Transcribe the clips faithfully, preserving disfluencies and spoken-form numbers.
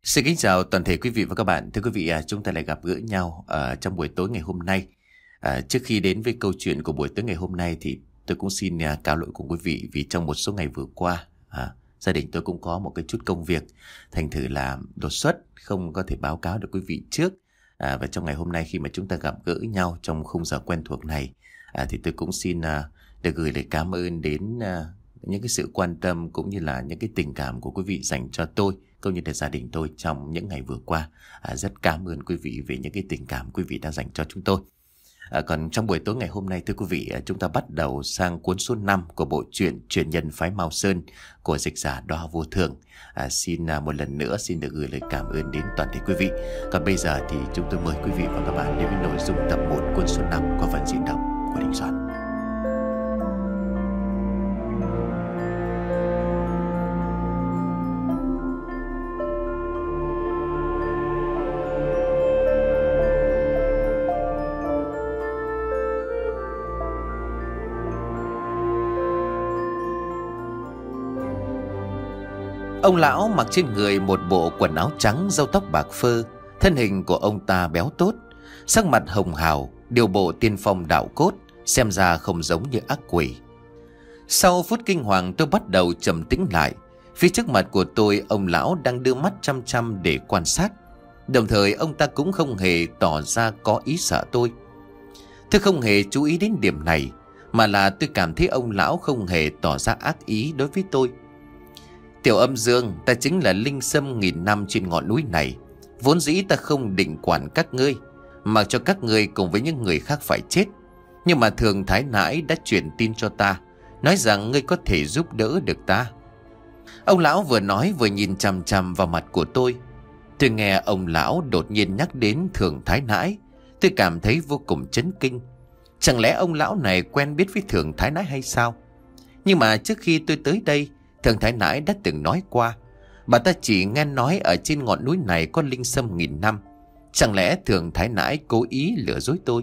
Xin kính chào toàn thể quý vị và các bạn. Thưa quý vị, à, chúng ta lại gặp gỡ nhau ở trong buổi tối ngày hôm nay. À, trước khi đến với câu chuyện của buổi tối ngày hôm nay thì tôi cũng xin à, cáo lỗi cùng quý vị vì trong một số ngày vừa qua à, gia đình tôi cũng có một cái chút công việc, thành thử là đột xuất không có thể báo cáo được quý vị trước. À, và trong ngày hôm nay khi mà chúng ta gặp gỡ nhau trong khung giờ quen thuộc này à, thì tôi cũng xin à, được gửi lời cảm ơn đến à, những cái sự quan tâm cũng như là những cái tình cảm của quý vị dành cho tôi cũng như là gia đình tôi trong những ngày vừa qua. À, rất cảm ơn quý vị về những cái tình cảm quý vị đã dành cho chúng tôi. À, còn trong buổi tối ngày hôm nay thưa quý vị, chúng ta bắt đầu sang cuốn số năm của bộ truyện Truyền nhân phái Mao Sơn của dịch giả Đóa Vô Thường. À, xin à, một lần nữa xin được gửi lời cảm ơn đến toàn thể quý vị. Còn bây giờ thì chúng tôi mời quý vị và các bạn đến với nội dung tập một cuốn số năm qua phần diễn đọc của Đình Soạn. Ông lão mặc trên người một bộ quần áo trắng, râu tóc bạc phơ. Thân hình của ông ta béo tốt, sắc mặt hồng hào, điều bộ tiên phong đạo cốt, xem ra không giống như ác quỷ. Sau phút kinh hoàng tôi bắt đầu trầm tĩnh lại. Phía trước mặt của tôi, ông lão đang đưa mắt chăm chăm để quan sát. Đồng thời ông ta cũng không hề tỏ ra có ý sợ tôi. Tôi không hề chú ý đến điểm này, mà là tôi cảm thấy ông lão không hề tỏ ra ác ý đối với tôi. Tiểu Âm Dương, ta chính là linh sâm nghìn năm trên ngọn núi này. Vốn dĩ ta không định quản các ngươi, mặc cho các ngươi cùng với những người khác phải chết. Nhưng mà Thường Thái Nãi đã truyền tin cho ta, nói rằng ngươi có thể giúp đỡ được ta. Ông lão vừa nói vừa nhìn chằm chằm vào mặt của tôi. Tôi nghe ông lão đột nhiên nhắc đến Thường Thái Nãi, tôi cảm thấy vô cùng chấn kinh. Chẳng lẽ ông lão này quen biết với Thường Thái Nãi hay sao? Nhưng mà trước khi tôi tới đây, Thường Thái Nãi đã từng nói qua, bà ta chỉ nghe nói ở trên ngọn núi này có linh sâm nghìn năm. Chẳng lẽ Thường Thái Nãi cố ý lừa dối tôi?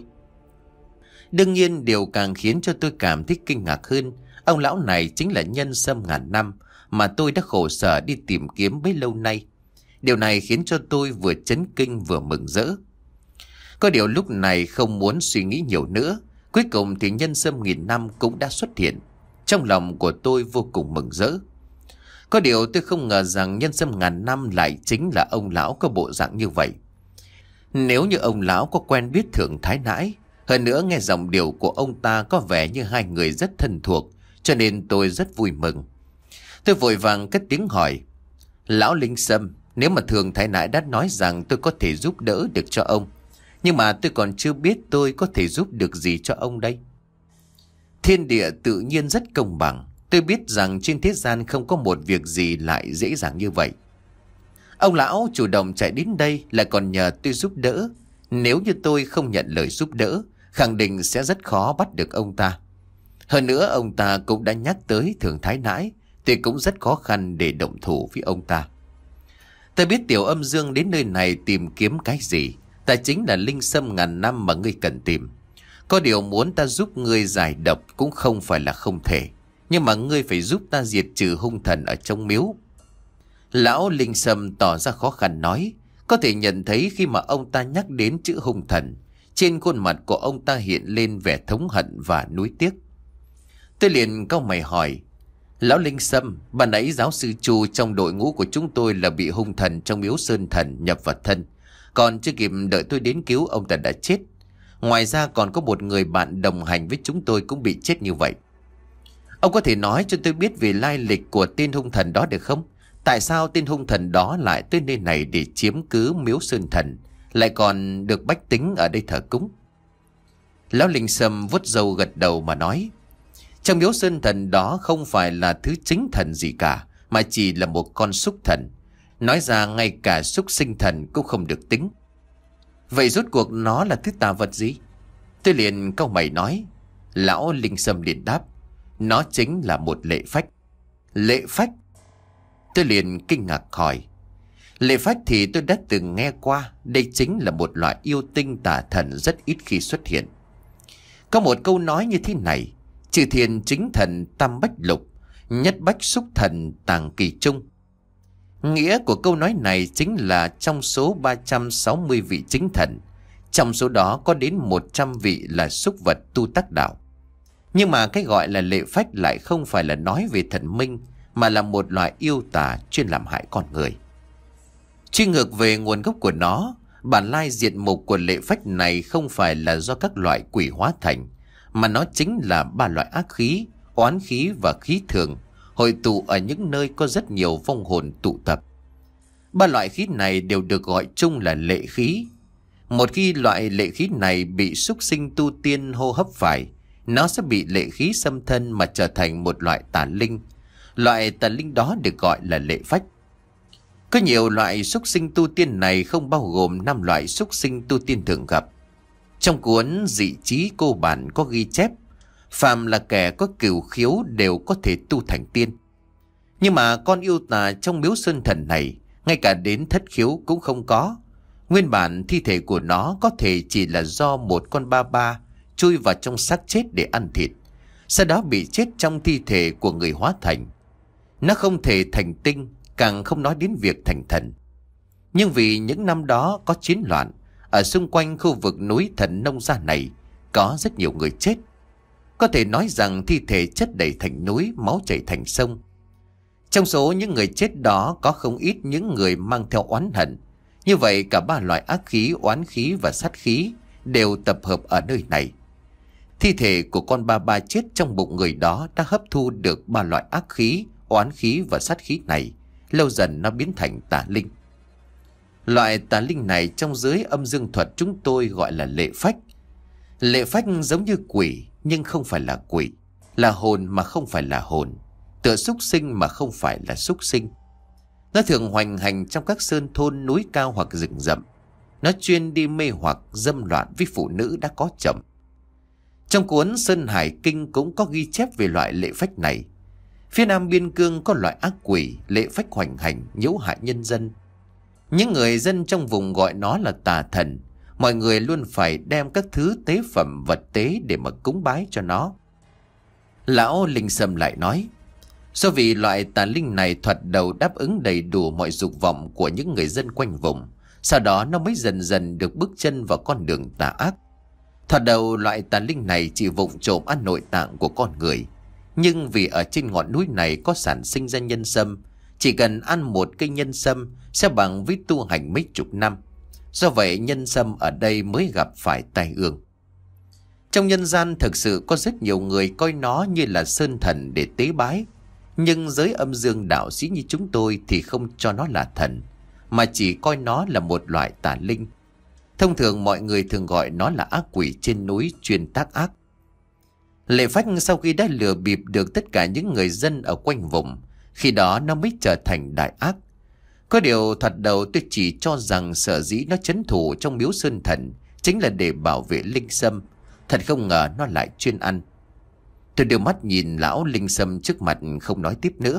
Đương nhiên điều càng khiến cho tôi cảm thấy kinh ngạc hơn, ông lão này chính là nhân sâm ngàn năm mà tôi đã khổ sở đi tìm kiếm bấy lâu nay. Điều này khiến cho tôi vừa chấn kinh vừa mừng rỡ. Có điều lúc này không muốn suy nghĩ nhiều nữa. Cuối cùng thì nhân sâm nghìn năm cũng đã xuất hiện. Trong lòng của tôi vô cùng mừng rỡ. Có điều tôi không ngờ rằng nhân sâm ngàn năm lại chính là ông lão có bộ dạng như vậy. Nếu như ông lão có quen biết Thường Thái Nãi, hơn nữa nghe giọng điệu của ông ta có vẻ như hai người rất thân thuộc, cho nên tôi rất vui mừng. Tôi vội vàng cất tiếng hỏi: Lão linh sâm, nếu mà Thường Thái Nãi đã nói rằng tôi có thể giúp đỡ được cho ông, nhưng mà tôi còn chưa biết tôi có thể giúp được gì cho ông đây. Thiên địa tự nhiên rất công bằng. Tôi biết rằng trên thế gian không có một việc gì lại dễ dàng như vậy. Ông lão chủ động chạy đến đây lại còn nhờ tôi giúp đỡ. Nếu như tôi không nhận lời giúp đỡ, khẳng định sẽ rất khó bắt được ông ta. Hơn nữa ông ta cũng đã nhắc tới Thường Thái Nãi, tôi cũng rất khó khăn để động thủ với ông ta. Tôi biết Tiểu Âm Dương đến nơi này tìm kiếm cái gì. Ta chính là linh sâm ngàn năm mà ngươi cần tìm. Có điều muốn ta giúp ngươi giải độc cũng không phải là không thể, nhưng mà ngươi phải giúp ta diệt trừ hung thần ở trong miếu. Lão linh sâm tỏ ra khó khăn nói. Có thể nhận thấy khi mà ông ta nhắc đến chữ hung thần, trên khuôn mặt của ông ta hiện lên vẻ thống hận và nuối tiếc. Tôi liền cau mày hỏi: Lão linh sâm, ban nãy giáo sư Chu trong đội ngũ của chúng tôi là bị hung thần trong miếu Sơn Thần nhập vào thân, còn chưa kịp đợi tôi đến cứu ông ta đã chết. Ngoài ra còn có một người bạn đồng hành với chúng tôi cũng bị chết như vậy. Ông có thể nói cho tôi biết về lai lịch của tên hung thần đó được không? Tại sao tên hung thần đó lại tới nơi này để chiếm cứ miếu Sơn Thần, lại còn được bách tính ở đây thờ cúng? Lão linh sâm vuốt râu gật đầu mà nói: Trong miếu Sơn Thần đó không phải là thứ chính thần gì cả, mà chỉ là một con súc thần. Nói ra ngay cả súc sinh thần cũng không được tính. Vậy rốt cuộc nó là thứ tà vật gì? Tôi liền cau mày nói. Lão linh sâm liền đáp: Nó chính là một lệ phách. Lệ phách? Tôi liền kinh ngạc hỏi. Lệ phách thì tôi đã từng nghe qua. Đây chính là một loại yêu tinh tà thần rất ít khi xuất hiện. Có một câu nói như thế này: Trừ thiền chính thần tam bách lục, nhất bách xúc thần tàng kỳ trung. Nghĩa của câu nói này chính là trong số ba trăm sáu mươi vị chính thần, trong số đó có đến một trăm vị là súc vật tu tác đạo. Nhưng mà cái gọi là lệ phách lại không phải là nói về thần minh, mà là một loại yêu tà chuyên làm hại con người. Truy ngược về nguồn gốc của nó, bản lai diện mục của lệ phách này không phải là do các loại quỷ hóa thành, mà nó chính là ba loại ác khí, oán khí và khí thường, hội tụ ở những nơi có rất nhiều vong hồn tụ tập. Ba loại khí này đều được gọi chung là lệ khí. Một khi loại lệ khí này bị súc sinh tu tiên hô hấp phải, nó sẽ bị lệ khí xâm thân mà trở thành một loại tà linh. Loại tà linh đó được gọi là lệ phách. Có nhiều loại súc sinh tu tiên này không bao gồm năm loại súc sinh tu tiên thường gặp. Trong cuốn Dị Chí Cô Bản có ghi chép, phàm là kẻ có cửu khiếu đều có thể tu thành tiên. Nhưng mà con yêu tà trong miếu sơn thần này, ngay cả đến thất khiếu cũng không có. Nguyên bản thi thể của nó có thể chỉ là do một con ba ba chui vào trong xác chết để ăn thịt, sau đó bị chết trong thi thể của người hóa thành. Nó không thể thành tinh, càng không nói đến việc thành thần. Nhưng vì những năm đó có chiến loạn, ở xung quanh khu vực núi Thần Nông Gia này có rất nhiều người chết. Có thể nói rằng thi thể chất đầy thành núi, máu chảy thành sông. Trong số những người chết đó có không ít những người mang theo oán hận. Như vậy cả ba loại ác khí, oán khí và sát khí đều tập hợp ở nơi này. Thi thể của con ba ba chết trong bụng người đó đã hấp thu được ba loại ác khí, oán khí và sát khí này. Lâu dần nó biến thành tà linh. Loại tà linh này trong giới âm dương thuật chúng tôi gọi là lệ phách. Lệ phách giống như quỷ nhưng không phải là quỷ, là hồn mà không phải là hồn, tựa súc sinh mà không phải là súc sinh. Nó thường hoành hành trong các sơn thôn núi cao hoặc rừng rậm. Nó chuyên đi mê hoặc dâm loạn với phụ nữ đã có chồng. Trong cuốn Sơn Hải Kinh cũng có ghi chép về loại lệ phách này. Phía Nam Biên Cương có loại ác quỷ lệ phách hoành hành, nhiễu hại nhân dân. Những người dân trong vùng gọi nó là tà thần. Mọi người luôn phải đem các thứ tế phẩm vật tế để mà cúng bái cho nó. Lão Linh Sâm lại nói, do vì loại tà linh này thoạt đầu đáp ứng đầy đủ mọi dục vọng của những người dân quanh vùng, sau đó nó mới dần dần được bước chân vào con đường tà ác. Thoạt đầu loại tà linh này chỉ vụng trộm ăn nội tạng của con người, nhưng vì ở trên ngọn núi này có sản sinh ra nhân sâm, chỉ cần ăn một cây nhân sâm sẽ bằng với tu hành mấy chục năm. Do vậy nhân sâm ở đây mới gặp phải tai ương. Trong nhân gian thực sự có rất nhiều người coi nó như là sơn thần để tế bái, nhưng giới âm dương đạo sĩ như chúng tôi thì không cho nó là thần, mà chỉ coi nó là một loại tà linh. Thông thường mọi người thường gọi nó là ác quỷ trên núi chuyên tác ác. Lệ phách sau khi đã lừa bịp được tất cả những người dân ở quanh vùng, khi đó nó mới trở thành đại ác. Có điều thoạt đầu tôi chỉ cho rằng sở dĩ nó trấn thủ trong miếu sơn thần chính là để bảo vệ linh sâm. Thật không ngờ nó lại chuyên ăn. Tôi đưa mắt nhìn lão Linh Sâm trước mặt không nói tiếp nữa.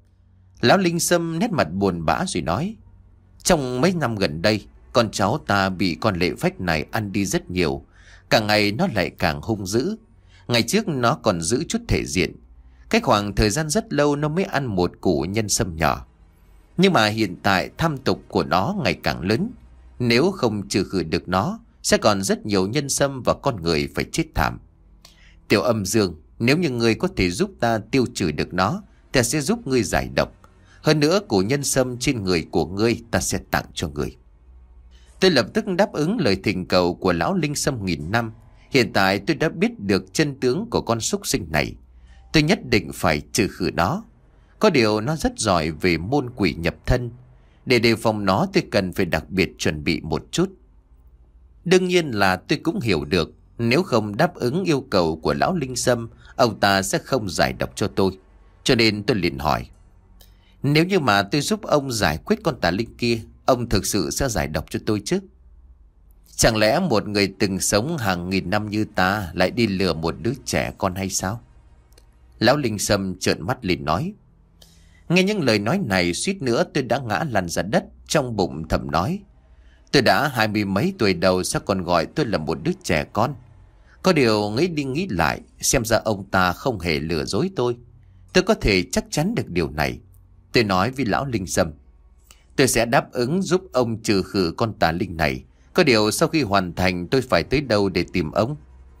Lão Linh Sâm nét mặt buồn bã rồi nói, trong mấy năm gần đây, con cháu ta bị con lệ phách này ăn đi rất nhiều. Càng ngày nó lại càng hung dữ. Ngày trước nó còn giữ chút thể diện. Cái khoảng thời gian rất lâu nó mới ăn một củ nhân sâm nhỏ. Nhưng mà hiện tại tham tục của nó ngày càng lớn. Nếu không trừ khử được nó, sẽ còn rất nhiều nhân sâm và con người phải chết thảm. Tiểu Âm Dương, nếu như ngươi có thể giúp ta tiêu trừ được nó, ta sẽ giúp ngươi giải độc. Hơn nữa củ nhân sâm trên người của ngươi ta sẽ tặng cho ngươi. Tôi lập tức đáp ứng lời thỉnh cầu của lão Linh Sâm nghìn năm. Hiện tại tôi đã biết được chân tướng của con súc sinh này. Tôi nhất định phải trừ khử nó. Có điều nó rất giỏi về môn quỷ nhập thân. Để đề phòng nó tôi cần phải đặc biệt chuẩn bị một chút. Đương nhiên là tôi cũng hiểu được, nếu không đáp ứng yêu cầu của lão Linh Sâm, ông ta sẽ không giải độc cho tôi. Cho nên tôi liền hỏi, nếu như mà tôi giúp ông giải quyết con tà linh kia, ông thực sự sẽ giải độc cho tôi chứ? Chẳng lẽ một người từng sống hàng nghìn năm như ta lại đi lừa một đứa trẻ con hay sao? Lão Linh Sâm trợn mắt liền nói. Nghe những lời nói này suýt nữa tôi đã ngã lăn ra đất, trong bụng thầm nói, tôi đã hai mươi mấy tuổi đầu sao còn gọi tôi là một đứa trẻ con. Có điều nghĩ đi nghĩ lại, xem ra ông ta không hề lừa dối tôi. Tôi có thể chắc chắn được điều này. Tôi nói với lão Linh Sâm, Tôi sẽ đáp ứng giúp ông trừ khử con tà linh này. Có điều sau khi hoàn thành tôi phải tới đâu để tìm ông?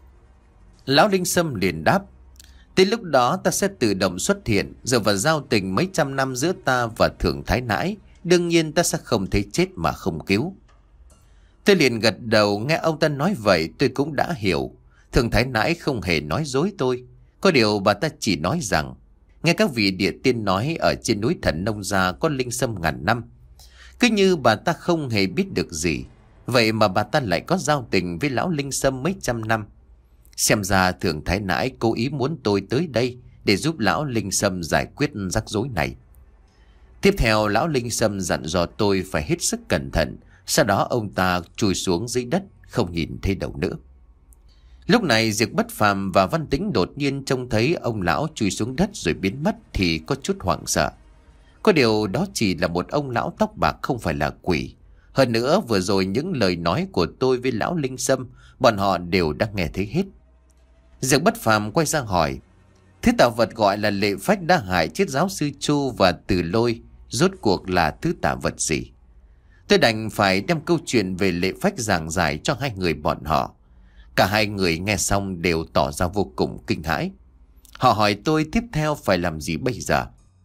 Lão Linh Sâm liền đáp: tới lúc đó ta sẽ tự động xuất hiện. Dựa vào giao tình mấy trăm năm giữa ta và Thượng Thái Nãi, đương nhiên ta sẽ không thấy chết mà không cứu. Tôi liền gật đầu. Nghe ông ta nói vậy tôi cũng đã hiểu. Thượng Thái Nãi không hề nói dối tôi. Có điều bà ta chỉ nói rằng nghe các vị địa tiên nói ở trên núi Thần Nông Gia có linh sâm ngàn năm. Cứ như bà ta không hề biết được gì, vậy mà bà ta lại có giao tình với lão linh sâm mấy trăm năm. Xem ra Thượng Thái Nãi cố ý muốn tôi tới đây để giúp lão linh sâm giải quyết rắc rối này. Tiếp theo lão linh sâm dặn dò tôi phải hết sức cẩn thận. Sau đó ông ta chui xuống dưới đất, không nhìn thấy đầu nữa. Lúc này Diệp Bất Phàm và Văn Tĩnh đột nhiên trông thấy ông lão chui xuống đất rồi biến mất thì có chút hoảng sợ. Có điều đó chỉ là một ông lão tóc bạc, không phải là quỷ. Hơn nữa vừa rồi những lời nói của tôi với lão linh sâm, bọn họ đều đã nghe thấy hết. Diệp Bất Phàm quay sang hỏi: thứ tà vật gọi là Lệ Phách đã hại chết giáo sư Chu và Từ Lôi, rốt cuộc là thứ tà vật gì? Tôi đành phải đem câu chuyện về Lệ Phách giảng giải cho hai người bọn họ. Cả hai người nghe xong đều tỏ ra vô cùng kinh hãi. Họ hỏi tôi tiếp theo phải làm gì bây giờ.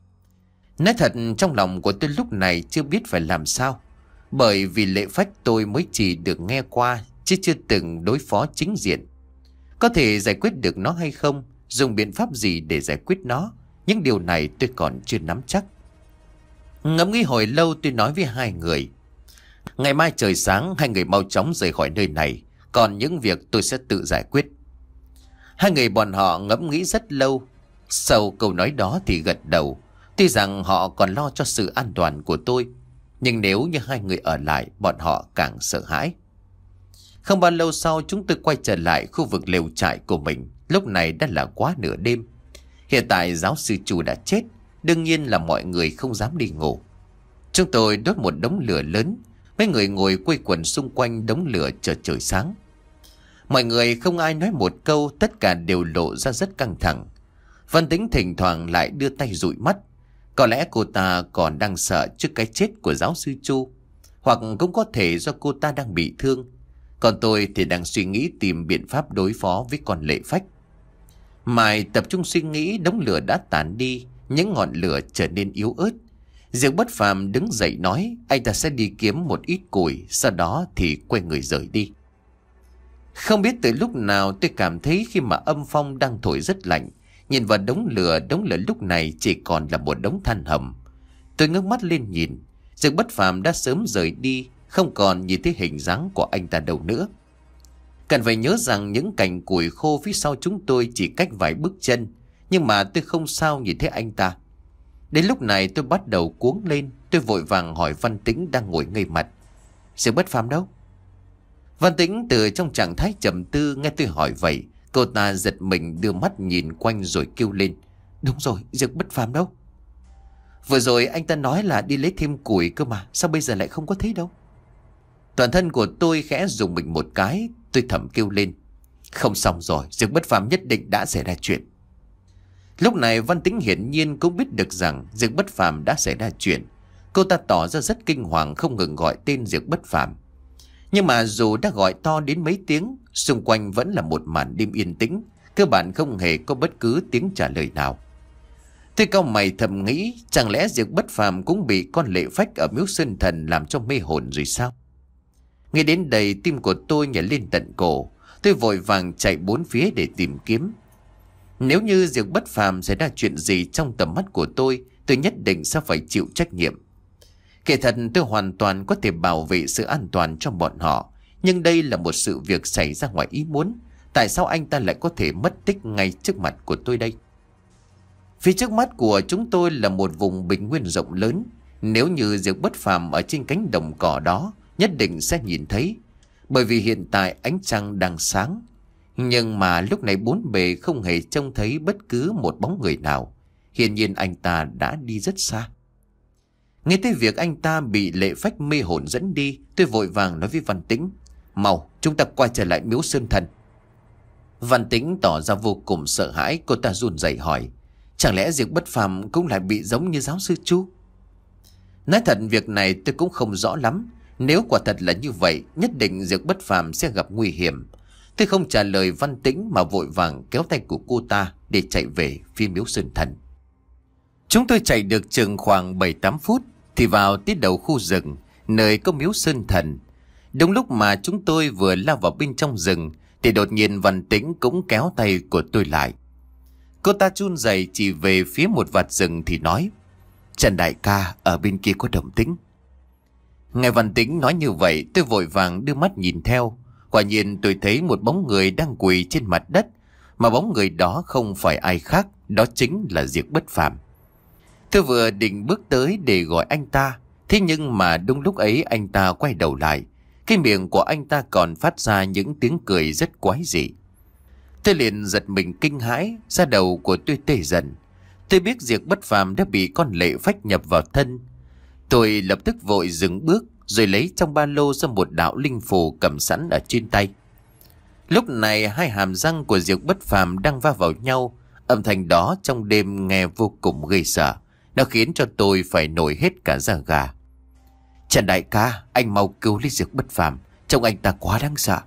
Nói thật, trong lòng của tôi lúc này chưa biết phải làm sao. Bởi vì Lệ Phách tôi mới chỉ được nghe qua, chứ chưa từng đối phó chính diện. Có thể giải quyết được nó hay không, dùng biện pháp gì để giải quyết nó, những điều này tôi còn chưa nắm chắc. Ngẫm nghĩ hồi lâu tôi nói với hai người: ngày mai trời sáng hai người mau chóng rời khỏi nơi này, còn những việc tôi sẽ tự giải quyết. Hai người bọn họ ngẫm nghĩ rất lâu. Sau câu nói đó thì gật đầu. Tuy rằng họ còn lo cho sự an toàn của tôi, nhưng nếu như hai người ở lại, bọn họ càng sợ hãi. Không bao lâu sau chúng tôi quay trở lại khu vực lều trại của mình. Lúc này đã là quá nửa đêm. Hiện tại giáo sư Chu đã chết, đương nhiên là mọi người không dám đi ngủ. Chúng tôi đốt một đống lửa lớn. Mấy người ngồi quây quần xung quanh đống lửa chờ trời sáng. Mọi người không ai nói một câu, tất cả đều lộ ra rất căng thẳng. Văn Tĩnh thỉnh thoảng lại đưa tay dụi mắt. Có lẽ cô ta còn đang sợ trước cái chết của giáo sư Chu, hoặc cũng có thể do cô ta đang bị thương. Còn tôi thì đang suy nghĩ tìm biện pháp đối phó với con Lệ Phách. Mai tập trung suy nghĩ, đống lửa đã tàn đi, những ngọn lửa trở nên yếu ớt. Diệp Bất Phàm đứng dậy nói anh ta sẽ đi kiếm một ít củi, sau đó thì quay người rời đi. Không biết từ lúc nào tôi cảm thấy khi mà âm phong đang thổi rất lạnh. Nhìn vào đống lửa, đống lửa lúc này chỉ còn là một đống than hầm. Tôi ngước mắt lên nhìn, Diệp Bất Phàm đã sớm rời đi, không còn nhìn thấy hình dáng của anh ta đâu nữa. Cần phải nhớ rằng những cành củi khô phía sau chúng tôi chỉ cách vài bước chân, nhưng mà tôi không sao nhìn thấy anh ta. Đến lúc này tôi bắt đầu cuống lên. Tôi vội vàng hỏi Văn Tĩnh đang ngồi ngây mặt: Diệp Bất Phàm đâu? Văn Tĩnh từ trong trạng thái trầm tư nghe tôi hỏi vậy, cô ta giật mình đưa mắt nhìn quanh rồi kêu lên: đúng rồi, Diệp Bất Phàm đâu? Vừa rồi anh ta nói là đi lấy thêm củi cơ mà, sao bây giờ lại không có thấy đâu? Toàn thân của tôi khẽ rùng mình một cái. Tôi thầm kêu lên: không xong rồi, Diệp Bất Phàm nhất định đã xảy ra chuyện. Lúc này Văn Tĩnh hiển nhiên cũng biết được rằng Diệp Bất Phàm đã xảy ra chuyện. Cô ta tỏ ra rất kinh hoàng, không ngừng gọi tên Diệp Bất Phàm. Nhưng mà dù đã gọi to đến mấy tiếng, xung quanh vẫn là một màn đêm yên tĩnh, cơ bản không hề có bất cứ tiếng trả lời nào. Tôi cau mày thầm nghĩ, chẳng lẽ Diệp Bất Phàm cũng bị con Lệ Phách ở Miếu Sơn Thần làm cho mê hồn rồi sao? Nghe đến đây tim của tôi nhảy lên tận cổ. Tôi vội vàng chạy bốn phía để tìm kiếm. Nếu như Diệp Bất Phàm xảy ra chuyện gì trong tầm mắt của tôi, tôi nhất định sẽ phải chịu trách nhiệm. Kể thật tôi hoàn toàn có thể bảo vệ sự an toàn cho bọn họ, nhưng đây là một sự việc xảy ra ngoài ý muốn. Tại sao anh ta lại có thể mất tích ngay trước mặt của tôi đây? Phía trước mắt của chúng tôi là một vùng bình nguyên rộng lớn. Nếu như Diệp Bất Phàm ở trên cánh đồng cỏ đó, nhất định sẽ nhìn thấy, bởi vì hiện tại ánh trăng đang sáng. Nhưng mà lúc này bốn bề không hề trông thấy bất cứ một bóng người nào. Hiển nhiên anh ta đã đi rất xa. Nghe tới việc anh ta bị Lệ Phách mê hồn dẫn đi, tôi vội vàng nói với Văn Tĩnh: mau, chúng ta quay trở lại Miếu Sơn Thần. Văn Tĩnh tỏ ra vô cùng sợ hãi. Cô ta run rẩy hỏi: chẳng lẽ Diệp Bất Phàm cũng lại bị giống như giáo sư Chu? Nói thật việc này tôi cũng không rõ lắm. Nếu quả thật là như vậy, nhất định Diệp Bất Phàm sẽ gặp nguy hiểm. Tôi không trả lời Văn Tĩnh mà vội vàng kéo tay của cô ta để chạy về phía miếu Sơn Thần. Chúng tôi chạy được chừng khoảng bảy tám phút thì vào tới đầu khu rừng nơi có miếu Sơn Thần. Đúng lúc mà chúng tôi vừa lao vào bên trong rừng thì đột nhiên Văn Tĩnh cũng kéo tay của tôi lại. Cô ta run rẩy chỉ về phía một vạt rừng thì nói: "Trần đại ca, ở bên kia có động tĩnh." Nghe Văn Tĩnh nói như vậy, tôi vội vàng đưa mắt nhìn theo. Quả nhiên tôi thấy một bóng người đang quỳ trên mặt đất, mà bóng người đó không phải ai khác, đó chính là Diệp Bất Phàm. Tôi vừa định bước tới để gọi anh ta, thế nhưng mà đúng lúc ấy anh ta quay đầu lại. Cái miệng của anh ta còn phát ra những tiếng cười rất quái dị. Tôi liền giật mình kinh hãi, da đầu của tôi tê dần. Tôi biết Diệp Bất Phàm đã bị con lệ phách nhập vào thân. Tôi lập tức vội dừng bước, rồi lấy trong ba lô ra một đạo linh phù cầm sẵn ở trên tay. Lúc này hai hàm răng của Diệp Bất Phàm đang va vào nhau. Âm thanh đó trong đêm nghe vô cùng ghê sợ. Nó khiến cho tôi phải nổi hết cả da gà. "Trần đại ca, anh mau cứu lấy Diệp Bất Phàm, trông anh ta quá đáng sợ."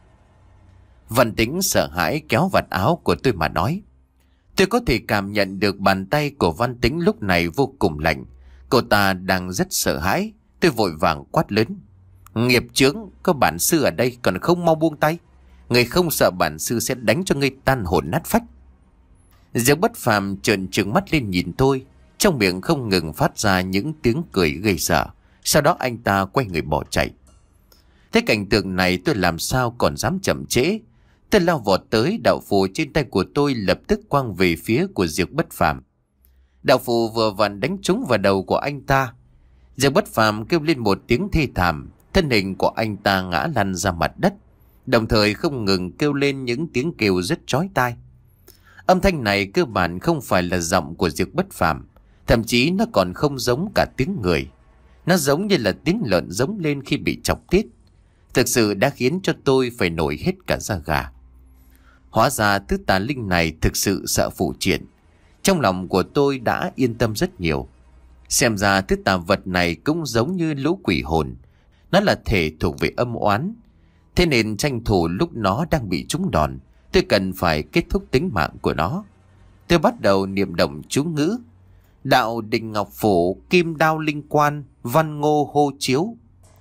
Văn Tĩnh sợ hãi kéo vạt áo của tôi mà nói. Tôi có thể cảm nhận được bàn tay của Văn Tĩnh lúc này vô cùng lạnh. Cô ta đang rất sợ hãi. Tôi vội vàng quát lớn: "Nghiệp chướng, có bản sư ở đây còn không mau buông tay. Người không sợ bản sư sẽ đánh cho ngươi tan hồn nát phách." Diệp Bất Phàm trợn trừng mắt lên nhìn tôi, trong miệng không ngừng phát ra những tiếng cười gây sợ. Sau đó anh ta quay người bỏ chạy. Thế cảnh tượng này tôi làm sao còn dám chậm trễ. Tôi lao vọt tới, đạo phù trên tay của tôi lập tức quăng về phía của Diệp Bất Phàm. Đạo phù vừa vặn đánh trúng vào đầu của anh ta. Diệp Bất Phàm kêu lên một tiếng thê thảm, thân hình của anh ta ngã lăn ra mặt đất, đồng thời không ngừng kêu lên những tiếng kêu rất chói tai. Âm thanh này cơ bản không phải là giọng của Diệp Bất Phàm, thậm chí nó còn không giống cả tiếng người. Nó giống như là tiếng lợn giống lên khi bị chọc tiết. Thực sự đã khiến cho tôi phải nổi hết cả da gà. Hóa ra thứ tà linh này thực sự sợ phụ triện. Trong lòng của tôi đã yên tâm rất nhiều. Xem ra thứ tà vật này cũng giống như lũ quỷ hồn. Nó là thể thuộc về âm oán. Thế nên tranh thủ lúc nó đang bị trúng đòn, tôi cần phải kết thúc tính mạng của nó. Tôi bắt đầu niệm động chú ngữ: "Đạo đình ngọc phổ, kim đao linh quan, văn ngô hô chiếu."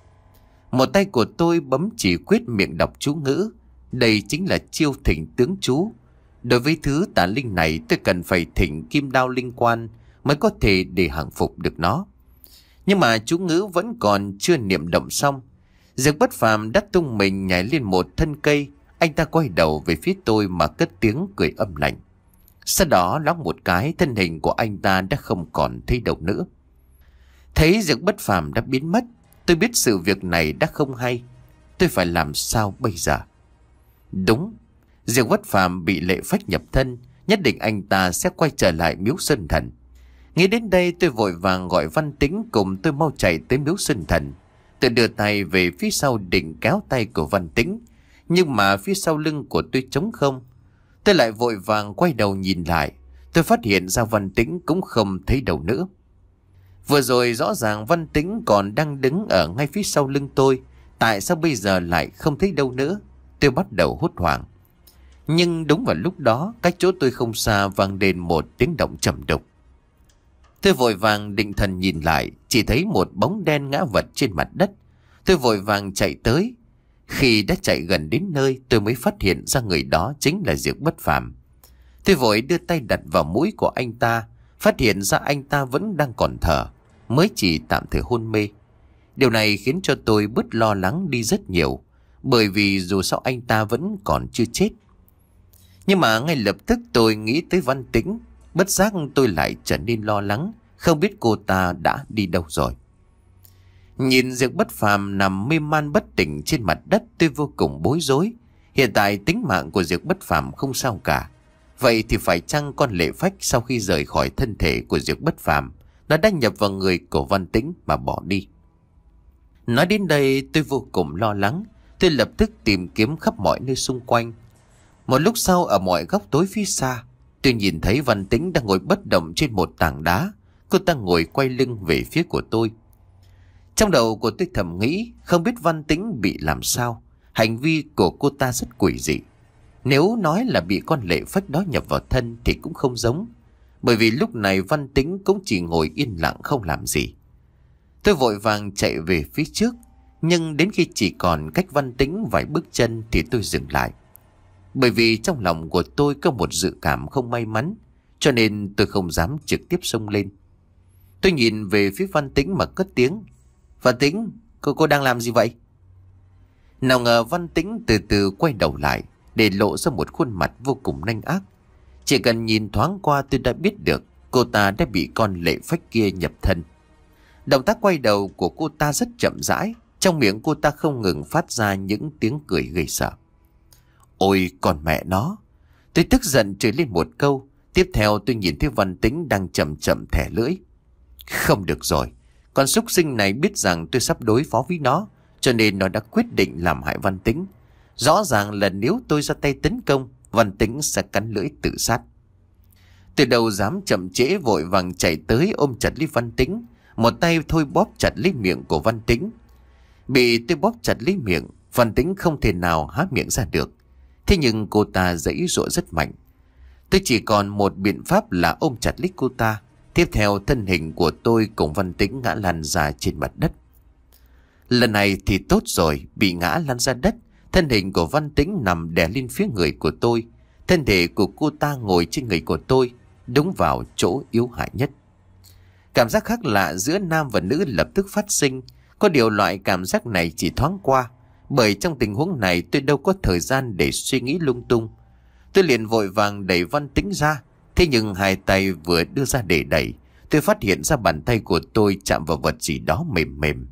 Một tay của tôi bấm chỉ quyết miệng đọc chú ngữ. Đây chính là chiêu thỉnh tướng chú. Đối với thứ tà linh này, tôi cần phải thỉnh kim đao linh quan mới có thể để hàng phục được nó. Nhưng mà chú ngữ vẫn còn chưa niệm động xong. Diệp Bất Phàm đã tung mình nhảy lên một thân cây. Anh ta quay đầu về phía tôi mà cất tiếng cười âm lạnh. Sau đó loáng một cái, thân hình của anh ta đã không còn thấy đâu nữa. Thấy Diệp Bất Phàm đã biến mất, tôi biết sự việc này đã không hay. Tôi phải làm sao bây giờ? Đúng, Diệp Bất Phàm bị lệ phách nhập thân, nhất định anh ta sẽ quay trở lại miếu Sơn Thần. Nghĩ đến đây tôi vội vàng gọi Văn Tĩnh cùng tôi mau chạy tới miếu Sơn Thần. Tôi đưa tay về phía sau định kéo tay của Văn Tĩnh, nhưng mà phía sau lưng của tôi trống không. Tôi lại vội vàng quay đầu nhìn lại. Tôi phát hiện ra Văn Tĩnh cũng không thấy đâu nữa. Vừa rồi rõ ràng Văn Tĩnh còn đang đứng ở ngay phía sau lưng tôi. Tại sao bây giờ lại không thấy đâu nữa? Tôi bắt đầu hốt hoảng. Nhưng đúng vào lúc đó, cách chỗ tôi không xa vang lên một tiếng động trầm đục. Tôi vội vàng định thần nhìn lại, chỉ thấy một bóng đen ngã vật trên mặt đất. Tôi vội vàng chạy tới. Khi đã chạy gần đến nơi, tôi mới phát hiện ra người đó chính là Diệp Bất Phàm. Tôi vội đưa tay đặt vào mũi của anh ta, phát hiện ra anh ta vẫn đang còn thở, mới chỉ tạm thời hôn mê. Điều này khiến cho tôi bớt lo lắng đi rất nhiều, bởi vì dù sao anh ta vẫn còn chưa chết. Nhưng mà ngay lập tức tôi nghĩ tới Văn Tĩnh, bất giác tôi lại trở nên lo lắng, không biết cô ta đã đi đâu rồi. Nhìn Diệp Bất Phàm nằm mê man bất tỉnh trên mặt đất, tôi vô cùng bối rối. Hiện tại tính mạng của Diệp Bất Phàm không sao cả. Vậy thì phải chăng con lệ phách sau khi rời khỏi thân thể của Diệp Bất Phàm, nó đã nhập vào người của Văn Tĩnh mà bỏ đi? Nói đến đây tôi vô cùng lo lắng. Tôi lập tức tìm kiếm khắp mọi nơi xung quanh. Một lúc sau, ở mọi góc tối phía xa, tôi nhìn thấy Văn Tĩnh đang ngồi bất động trên một tảng đá. Cô ta ngồi quay lưng về phía của tôi. Trong đầu của tôi thầm nghĩ, không biết Văn Tĩnh bị làm sao. Hành vi của cô ta rất quỷ dị. Nếu nói là bị con lệ phách đó nhập vào thân thì cũng không giống. Bởi vì lúc này Văn Tĩnh cũng chỉ ngồi yên lặng không làm gì. Tôi vội vàng chạy về phía trước. Nhưng đến khi chỉ còn cách Văn Tĩnh vài bước chân thì tôi dừng lại. Bởi vì trong lòng của tôi có một dự cảm không may mắn, cho nên tôi không dám trực tiếp xông lên. Tôi nhìn về phía Văn Tĩnh mà cất tiếng. Văn Tĩnh, cô cô đang làm gì vậy? Nào ngờ Văn Tĩnh từ từ quay đầu lại, để lộ ra một khuôn mặt vô cùng nanh ác. Chỉ cần nhìn thoáng qua tôi đã biết được cô ta đã bị con lệ phách kia nhập thân. Động tác quay đầu của cô ta rất chậm rãi, trong miệng cô ta không ngừng phát ra những tiếng cười gây sợ. Ôi còn mẹ nó! Tôi tức giận chửi lên một câu. Tiếp theo tôi nhìn thấy Văn Tĩnh đang chậm chậm thẻ lưỡi. Không được rồi, con súc sinh này biết rằng tôi sắp đối phó với nó, cho nên nó đã quyết định làm hại Văn Tĩnh. Rõ ràng là nếu tôi ra tay tấn công, Văn Tĩnh sẽ cắn lưỡi tự sát. Từ đầu dám chậm trễ, vội vàng chạy tới ôm chặt lấy Văn Tĩnh, một tay thôi bóp chặt lấy miệng của Văn Tĩnh. Bị tôi bóp chặt lấy miệng, Văn Tĩnh không thể nào há miệng ra được. Thế nhưng cô ta giãy giụa rất mạnh. Tôi chỉ còn một biện pháp là ôm chặt lấy cô ta. Tiếp theo thân hình của tôi cùng Văn Tĩnh ngã lăn ra trên mặt đất. Lần này thì tốt rồi, bị ngã lăn ra đất. Thân hình của Văn Tĩnh nằm đè lên phía người của tôi. Thân thể của cô ta ngồi trên người của tôi, đúng vào chỗ yếu hại nhất. Cảm giác khác lạ giữa nam và nữ lập tức phát sinh. Có điều loại cảm giác này chỉ thoáng qua, bởi trong tình huống này tôi đâu có thời gian để suy nghĩ lung tung. Tôi liền vội vàng đẩy Văn Tĩnh ra. Thế nhưng hai tay vừa đưa ra để đẩy, tôi phát hiện ra bàn tay của tôi chạm vào vật gì đó mềm mềm.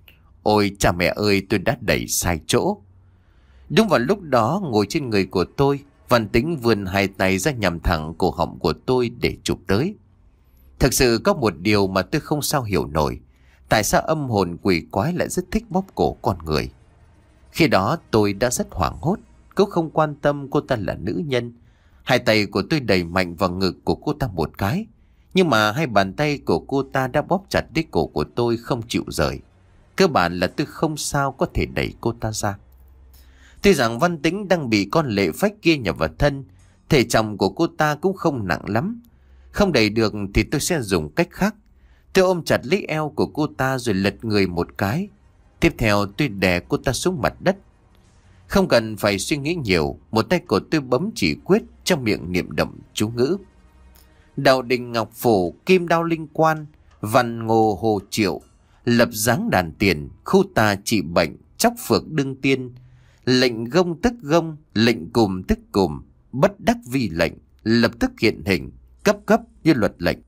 Ôi cha mẹ ơi, tôi đã đẩy sai chỗ. Đúng vào lúc đó, ngồi trên người của tôi, Văn Tĩnh vươn hai tay ra nhằm thẳng cổ họng của tôi để chụp tới. Thực sự có một điều mà tôi không sao hiểu nổi. Tại sao âm hồn quỷ quái lại rất thích bóp cổ con người? Khi đó tôi đã rất hoảng hốt, cũng không quan tâm cô ta là nữ nhân. Hai tay của tôi đẩy mạnh vào ngực của cô ta một cái. Nhưng mà hai bàn tay của cô ta đã bóp chặt lấy cổ của tôi không chịu rời. Cơ bản là tôi không sao có thể đẩy cô ta ra. Tuy rằng Văn Tĩnh đang bị con lệ phách kia nhập vào thân, thể trọng của cô ta cũng không nặng lắm. Không đẩy được thì tôi sẽ dùng cách khác. Tôi ôm chặt lấy eo của cô ta rồi lật người một cái. Tiếp theo tôi đè cô ta xuống mặt đất. Không cần phải suy nghĩ nhiều, một tay của tôi bấm chỉ quyết, trong miệng niệm động chú ngữ. Đạo đình ngọc phổ, kim đao linh quan, văn ngô hồ triệu, lập dáng đàn tiền, khu tà trị bệnh, chóc phược đương tiên, lệnh gông tức gông, lệnh cùm tức cùm, bất đắc vi lệnh, lập tức hiện hình, cấp cấp như luật lệnh.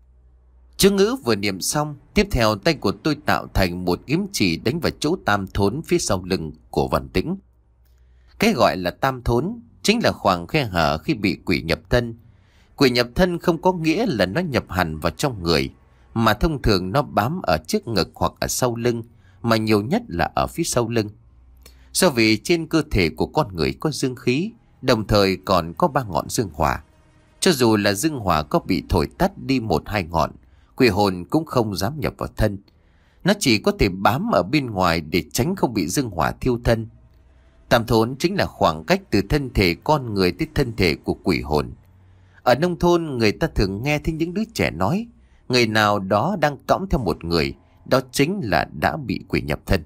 Chú ngữ vừa niệm xong, tiếp theo tay của tôi tạo thành một kiếm chỉ đánh vào chỗ tam thốn phía sau lưng của Văn Tĩnh. Cái gọi là tam thốn chính là khoảng khe hở khi bị quỷ nhập thân. Quỷ nhập thân không có nghĩa là nó nhập hẳn vào trong người, mà thông thường nó bám ở trước ngực hoặc ở sau lưng, mà nhiều nhất là ở phía sau lưng. Do vì trên cơ thể của con người có dương khí, đồng thời còn có ba ngọn dương hỏa. Cho dù là dương hỏa có bị thổi tắt đi một hai ngọn, quỷ hồn cũng không dám nhập vào thân. Nó chỉ có thể bám ở bên ngoài để tránh không bị dương hỏa thiêu thân. Tam thốn chính là khoảng cách từ thân thể con người tới thân thể của quỷ hồn. Ở nông thôn người ta thường nghe thấy những đứa trẻ nói, người nào đó đang cõng theo một người, đó chính là đã bị quỷ nhập thân.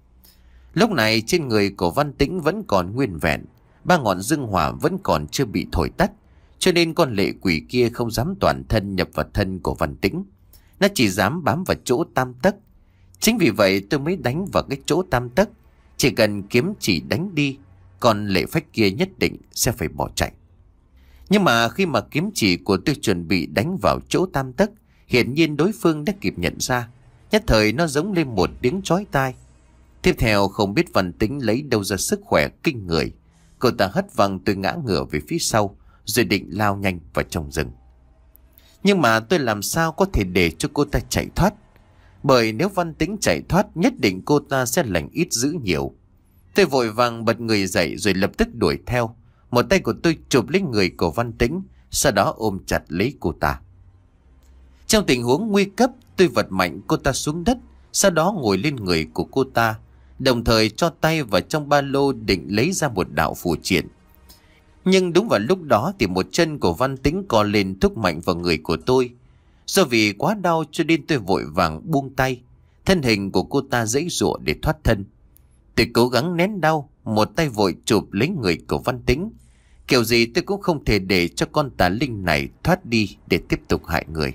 Lúc này trên người của Văn Tĩnh vẫn còn nguyên vẹn, ba ngọn dương hỏa vẫn còn chưa bị thổi tắt, cho nên con lệ quỷ kia không dám toàn thân nhập vào thân của Văn Tĩnh. Nó chỉ dám bám vào chỗ tam tấc. Chính vì vậy tôi mới đánh vào cái chỗ tam tấc. Chỉ cần kiếm chỉ đánh đi, con lệ phách kia nhất định sẽ phải bỏ chạy. Nhưng mà khi mà kiếm chỉ của tôi chuẩn bị đánh vào chỗ tam tấc, hiển nhiên đối phương đã kịp nhận ra. Nhất thời nó giống lên một tiếng chói tai. Tiếp theo không biết Văn Tĩnh lấy đâu ra sức khỏe kinh người, cô ta hất văng tôi ngã ngửa về phía sau, rồi định lao nhanh vào trong rừng. Nhưng mà tôi làm sao có thể để cho cô ta chạy thoát? Bởi nếu Văn Tĩnh chạy thoát, nhất định cô ta sẽ lành ít dữ nhiều. Tôi vội vàng bật người dậy rồi lập tức đuổi theo. Một tay của tôi chụp lấy người của Văn Tĩnh, sau đó ôm chặt lấy cô ta. Trong tình huống nguy cấp, tôi vật mạnh cô ta xuống đất, sau đó ngồi lên người của cô ta, đồng thời cho tay vào trong ba lô định lấy ra một đạo phù triện. Nhưng đúng vào lúc đó thì một chân của Văn Tĩnh co lên thúc mạnh vào người của tôi. Do vì quá đau cho nên tôi vội vàng buông tay. Thân hình của cô ta giãy giụa để thoát thân. Tôi cố gắng nén đau, một tay vội chụp lấy người của Văn Tĩnh. Kiểu gì tôi cũng không thể để cho con tà linh này thoát đi để tiếp tục hại người.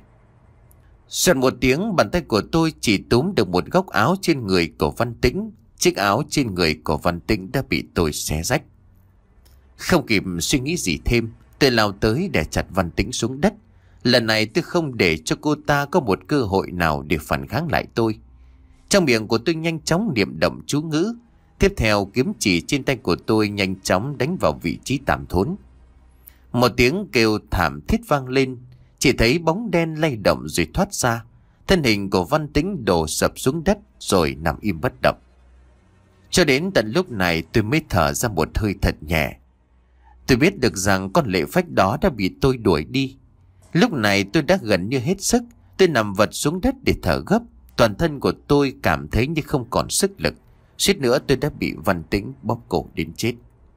Xoẹt một tiếng, bàn tay của tôi chỉ túm được một góc áo trên người của Văn Tĩnh. Chiếc áo trên người của Văn Tĩnh đã bị tôi xé rách. Không kịp suy nghĩ gì thêm, tôi lao tới để chặt Văn Tĩnh xuống đất. Lần này tôi không để cho cô ta có một cơ hội nào để phản kháng lại tôi. Trong miệng của tôi nhanh chóng niệm động chú ngữ. Tiếp theo kiếm chỉ trên tay của tôi nhanh chóng đánh vào vị trí tạm thốn. Một tiếng kêu thảm thiết vang lên. Chỉ thấy bóng đen lay động rồi thoát ra. Thân hình của Văn Tĩnh đổ sập xuống đất rồi nằm im bất động. Cho đến tận lúc này tôi mới thở ra một hơi thật nhẹ. Tôi biết được rằng con lệ phách đó đã bị tôi đuổi đi. Lúc này tôi đã gần như hết sức. Tôi nằm vật xuống đất để thở gấp. Toàn thân của tôi cảm thấy như không còn sức lực. Suýt nữa tôi đã bị Văn Tĩnh bóp cổ đến chết.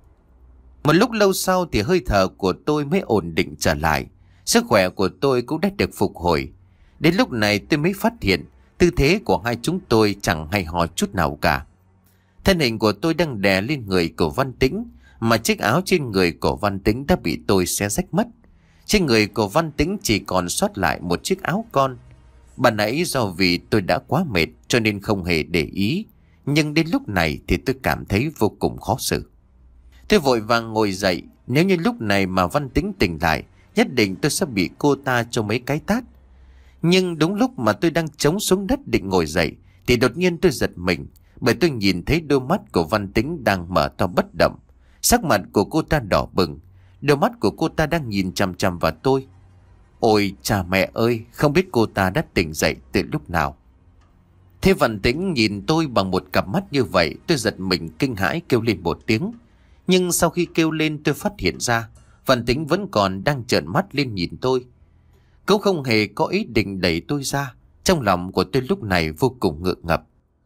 Một lúc lâu sau thì hơi thở của tôi mới ổn định trở lại. Sức khỏe của tôi cũng đã được phục hồi. Đến lúc này tôi mới phát hiện tư thế của hai chúng tôi chẳng hay ho chút nào cả. Thân hình của tôi đang đè lên người của Văn Tĩnh, mà chiếc áo trên người của Văn Tĩnh đã bị tôi xé rách mất. Trên người của Văn Tĩnh chỉ còn sót lại một chiếc áo con. Ban nãy do vì tôi đã quá mệt cho nên không hề để ý. Nhưng đến lúc này thì tôi cảm thấy vô cùng khó xử. Tôi vội vàng ngồi dậy. Nếu như lúc này mà Văn Tĩnh tỉnh lại, nhất định tôi sẽ bị cô ta cho mấy cái tát. Nhưng đúng lúc mà tôi đang chống xuống đất định ngồi dậy thì đột nhiên tôi giật mình, bởi tôi nhìn thấy đôi mắt của Văn Tĩnh đang mở to bất động. Sắc mặt của cô ta đỏ bừng. Đôi mắt của cô ta đang nhìn chằm chằm vào tôi. Ôi cha mẹ ơi, không biết cô ta đã tỉnh dậy từ lúc nào. Thế Văn Tĩnh nhìn tôi bằng một cặp mắt như vậy, tôi giật mình kinh hãi kêu lên một tiếng. Nhưng sau khi kêu lên tôi phát hiện ra Văn Tĩnh vẫn còn đang trợn mắt lên nhìn tôi. Cũng không hề có ý định đẩy tôi ra. Trong lòng của tôi lúc này vô cùng ngượng ngập.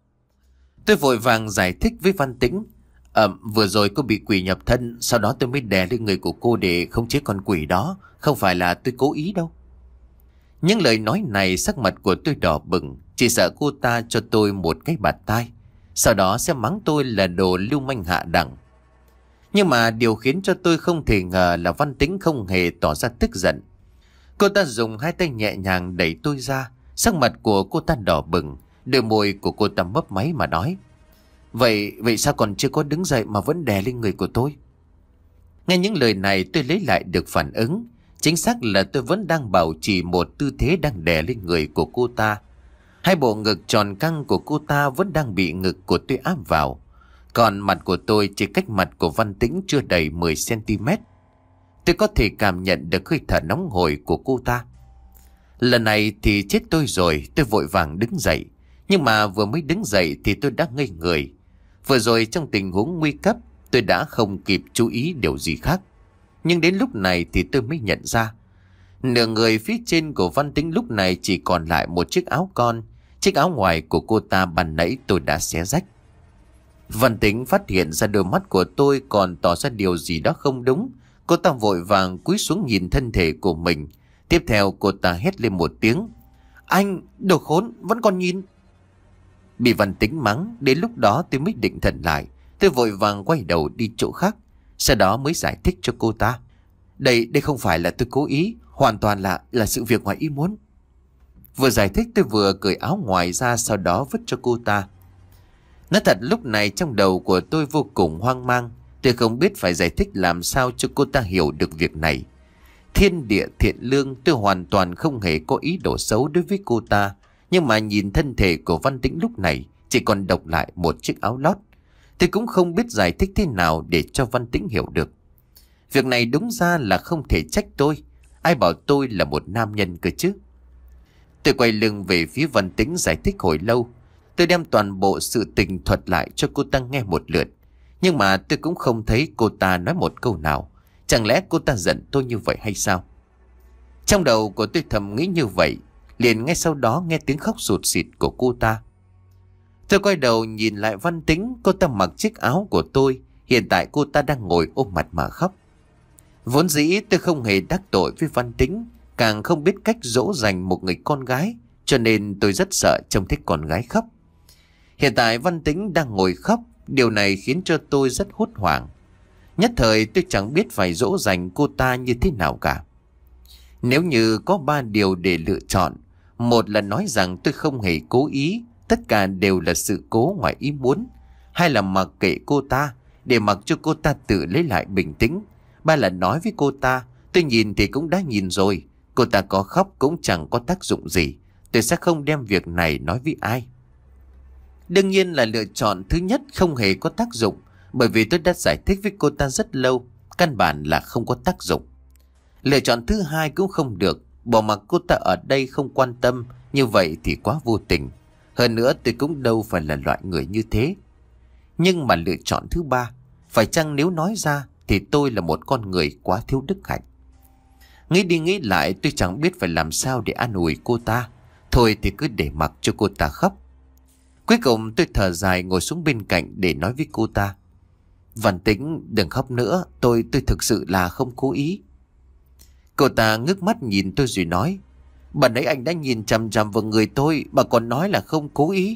Tôi vội vàng giải thích với Văn Tĩnh. À, vừa rồi cô bị quỷ nhập thân, sau đó tôi mới đè lên người của cô để khống chế con quỷ đó. Không phải là tôi cố ý đâu. Những lời nói này sắc mặt của tôi đỏ bừng. Chỉ sợ cô ta cho tôi một cái bạt tai, sau đó sẽ mắng tôi là đồ lưu manh hạ đẳng. Nhưng mà điều khiến cho tôi không thể ngờ là Văn Tĩnh không hề tỏ ra tức giận. Cô ta dùng hai tay nhẹ nhàng đẩy tôi ra. Sắc mặt của cô ta đỏ bừng, đôi môi của cô ta mấp máy mà nói. Vậy, vậy sao còn chưa có đứng dậy mà vẫn đè lên người của tôi? Nghe những lời này tôi lấy lại được phản ứng. Chính xác là tôi vẫn đang bảo trì một tư thế đang đè lên người của cô ta. Hai bộ ngực tròn căng của cô ta vẫn đang bị ngực của tôi áp vào. Còn mặt của tôi chỉ cách mặt của Văn Tĩnh chưa đầy mười xăng-ti-mét. Tôi có thể cảm nhận được hơi thở nóng hổi của cô ta. Lần này thì chết tôi rồi. Tôi vội vàng đứng dậy. Nhưng mà vừa mới đứng dậy thì tôi đã ngây người. Vừa rồi trong tình huống nguy cấp, tôi đã không kịp chú ý điều gì khác. Nhưng đến lúc này thì tôi mới nhận ra, nửa người phía trên của Văn Tĩnh lúc này chỉ còn lại một chiếc áo con. Chiếc áo ngoài của cô ta ban nãy tôi đã xé rách. Văn Tĩnh phát hiện ra đôi mắt của tôi còn tỏ ra điều gì đó không đúng. Cô ta vội vàng cúi xuống nhìn thân thể của mình. Tiếp theo cô ta hét lên một tiếng. Anh, đồ khốn, vẫn còn nhìn. Bị Văn Tĩnh mắng, đến lúc đó tôi mới định thần lại. Tôi vội vàng quay đầu đi chỗ khác. Sau đó mới giải thích cho cô ta. Đây, đây không phải là tôi cố ý. Hoàn toàn là, là sự việc ngoài ý muốn. Vừa giải thích tôi vừa cởi áo ngoài ra, sau đó vứt cho cô ta. Nói thật lúc này trong đầu của tôi vô cùng hoang mang. Tôi không biết phải giải thích làm sao cho cô ta hiểu được việc này. Thiên địa thiện lương, tôi hoàn toàn không hề có ý đồ xấu đối với cô ta. Nhưng mà nhìn thân thể của Văn Tĩnh lúc này chỉ còn độc lại một chiếc áo lót. Tôi cũng không biết giải thích thế nào để cho Văn Tĩnh hiểu được. Việc này đúng ra là không thể trách tôi. Ai bảo tôi là một nam nhân cơ chứ. Tôi quay lưng về phía Văn Tĩnh giải thích hồi lâu. Tôi đem toàn bộ sự tình thuật lại cho cô ta nghe một lượt. Nhưng mà tôi cũng không thấy cô ta nói một câu nào. Chẳng lẽ cô ta giận tôi như vậy hay sao? Trong đầu của tôi thầm nghĩ như vậy. Liền ngay sau đó nghe tiếng khóc sụt sịt của cô ta. Tôi quay đầu nhìn lại Văn Tính. Cô ta mặc chiếc áo của tôi. Hiện tại cô ta đang ngồi ôm mặt mà khóc. Vốn dĩ tôi không hề đắc tội với Văn Tính, càng không biết cách dỗ dành một người con gái, cho nên tôi rất sợ trông thấy con gái khóc. Hiện tại Văn Tính đang ngồi khóc. Điều này khiến cho tôi rất hốt hoảng. Nhất thời tôi chẳng biết phải dỗ dành cô ta như thế nào cả. Nếu như có ba điều để lựa chọn, một là nói rằng tôi không hề cố ý, tất cả đều là sự cố ngoài ý muốn. Hai là mặc kệ cô ta, để mặc cho cô ta tự lấy lại bình tĩnh. Ba là nói với cô ta, tôi nhìn thì cũng đã nhìn rồi, cô ta có khóc cũng chẳng có tác dụng gì, tôi sẽ không đem việc này nói với ai. Đương nhiên là lựa chọn thứ nhất không hề có tác dụng, bởi vì tôi đã giải thích với cô ta rất lâu, căn bản là không có tác dụng. Lựa chọn thứ hai cũng không được, bỏ mặc cô ta ở đây không quan tâm, như vậy thì quá vô tình. Hơn nữa tôi cũng đâu phải là loại người như thế. Nhưng mà lựa chọn thứ ba, phải chăng nếu nói ra thì tôi là một con người quá thiếu đức hạnh. Nghĩ đi nghĩ lại tôi chẳng biết phải làm sao để an ủi cô ta. Thôi thì cứ để mặc cho cô ta khóc. Cuối cùng tôi thở dài ngồi xuống bên cạnh để nói với cô ta. Văn Tính, đừng khóc nữa, tôi tôi thực sự là không cố ý. Cô ta ngước mắt nhìn tôi rồi nói, bạn ấy anh đã nhìn chằm chằm vào người tôi, bà còn nói là không cố ý.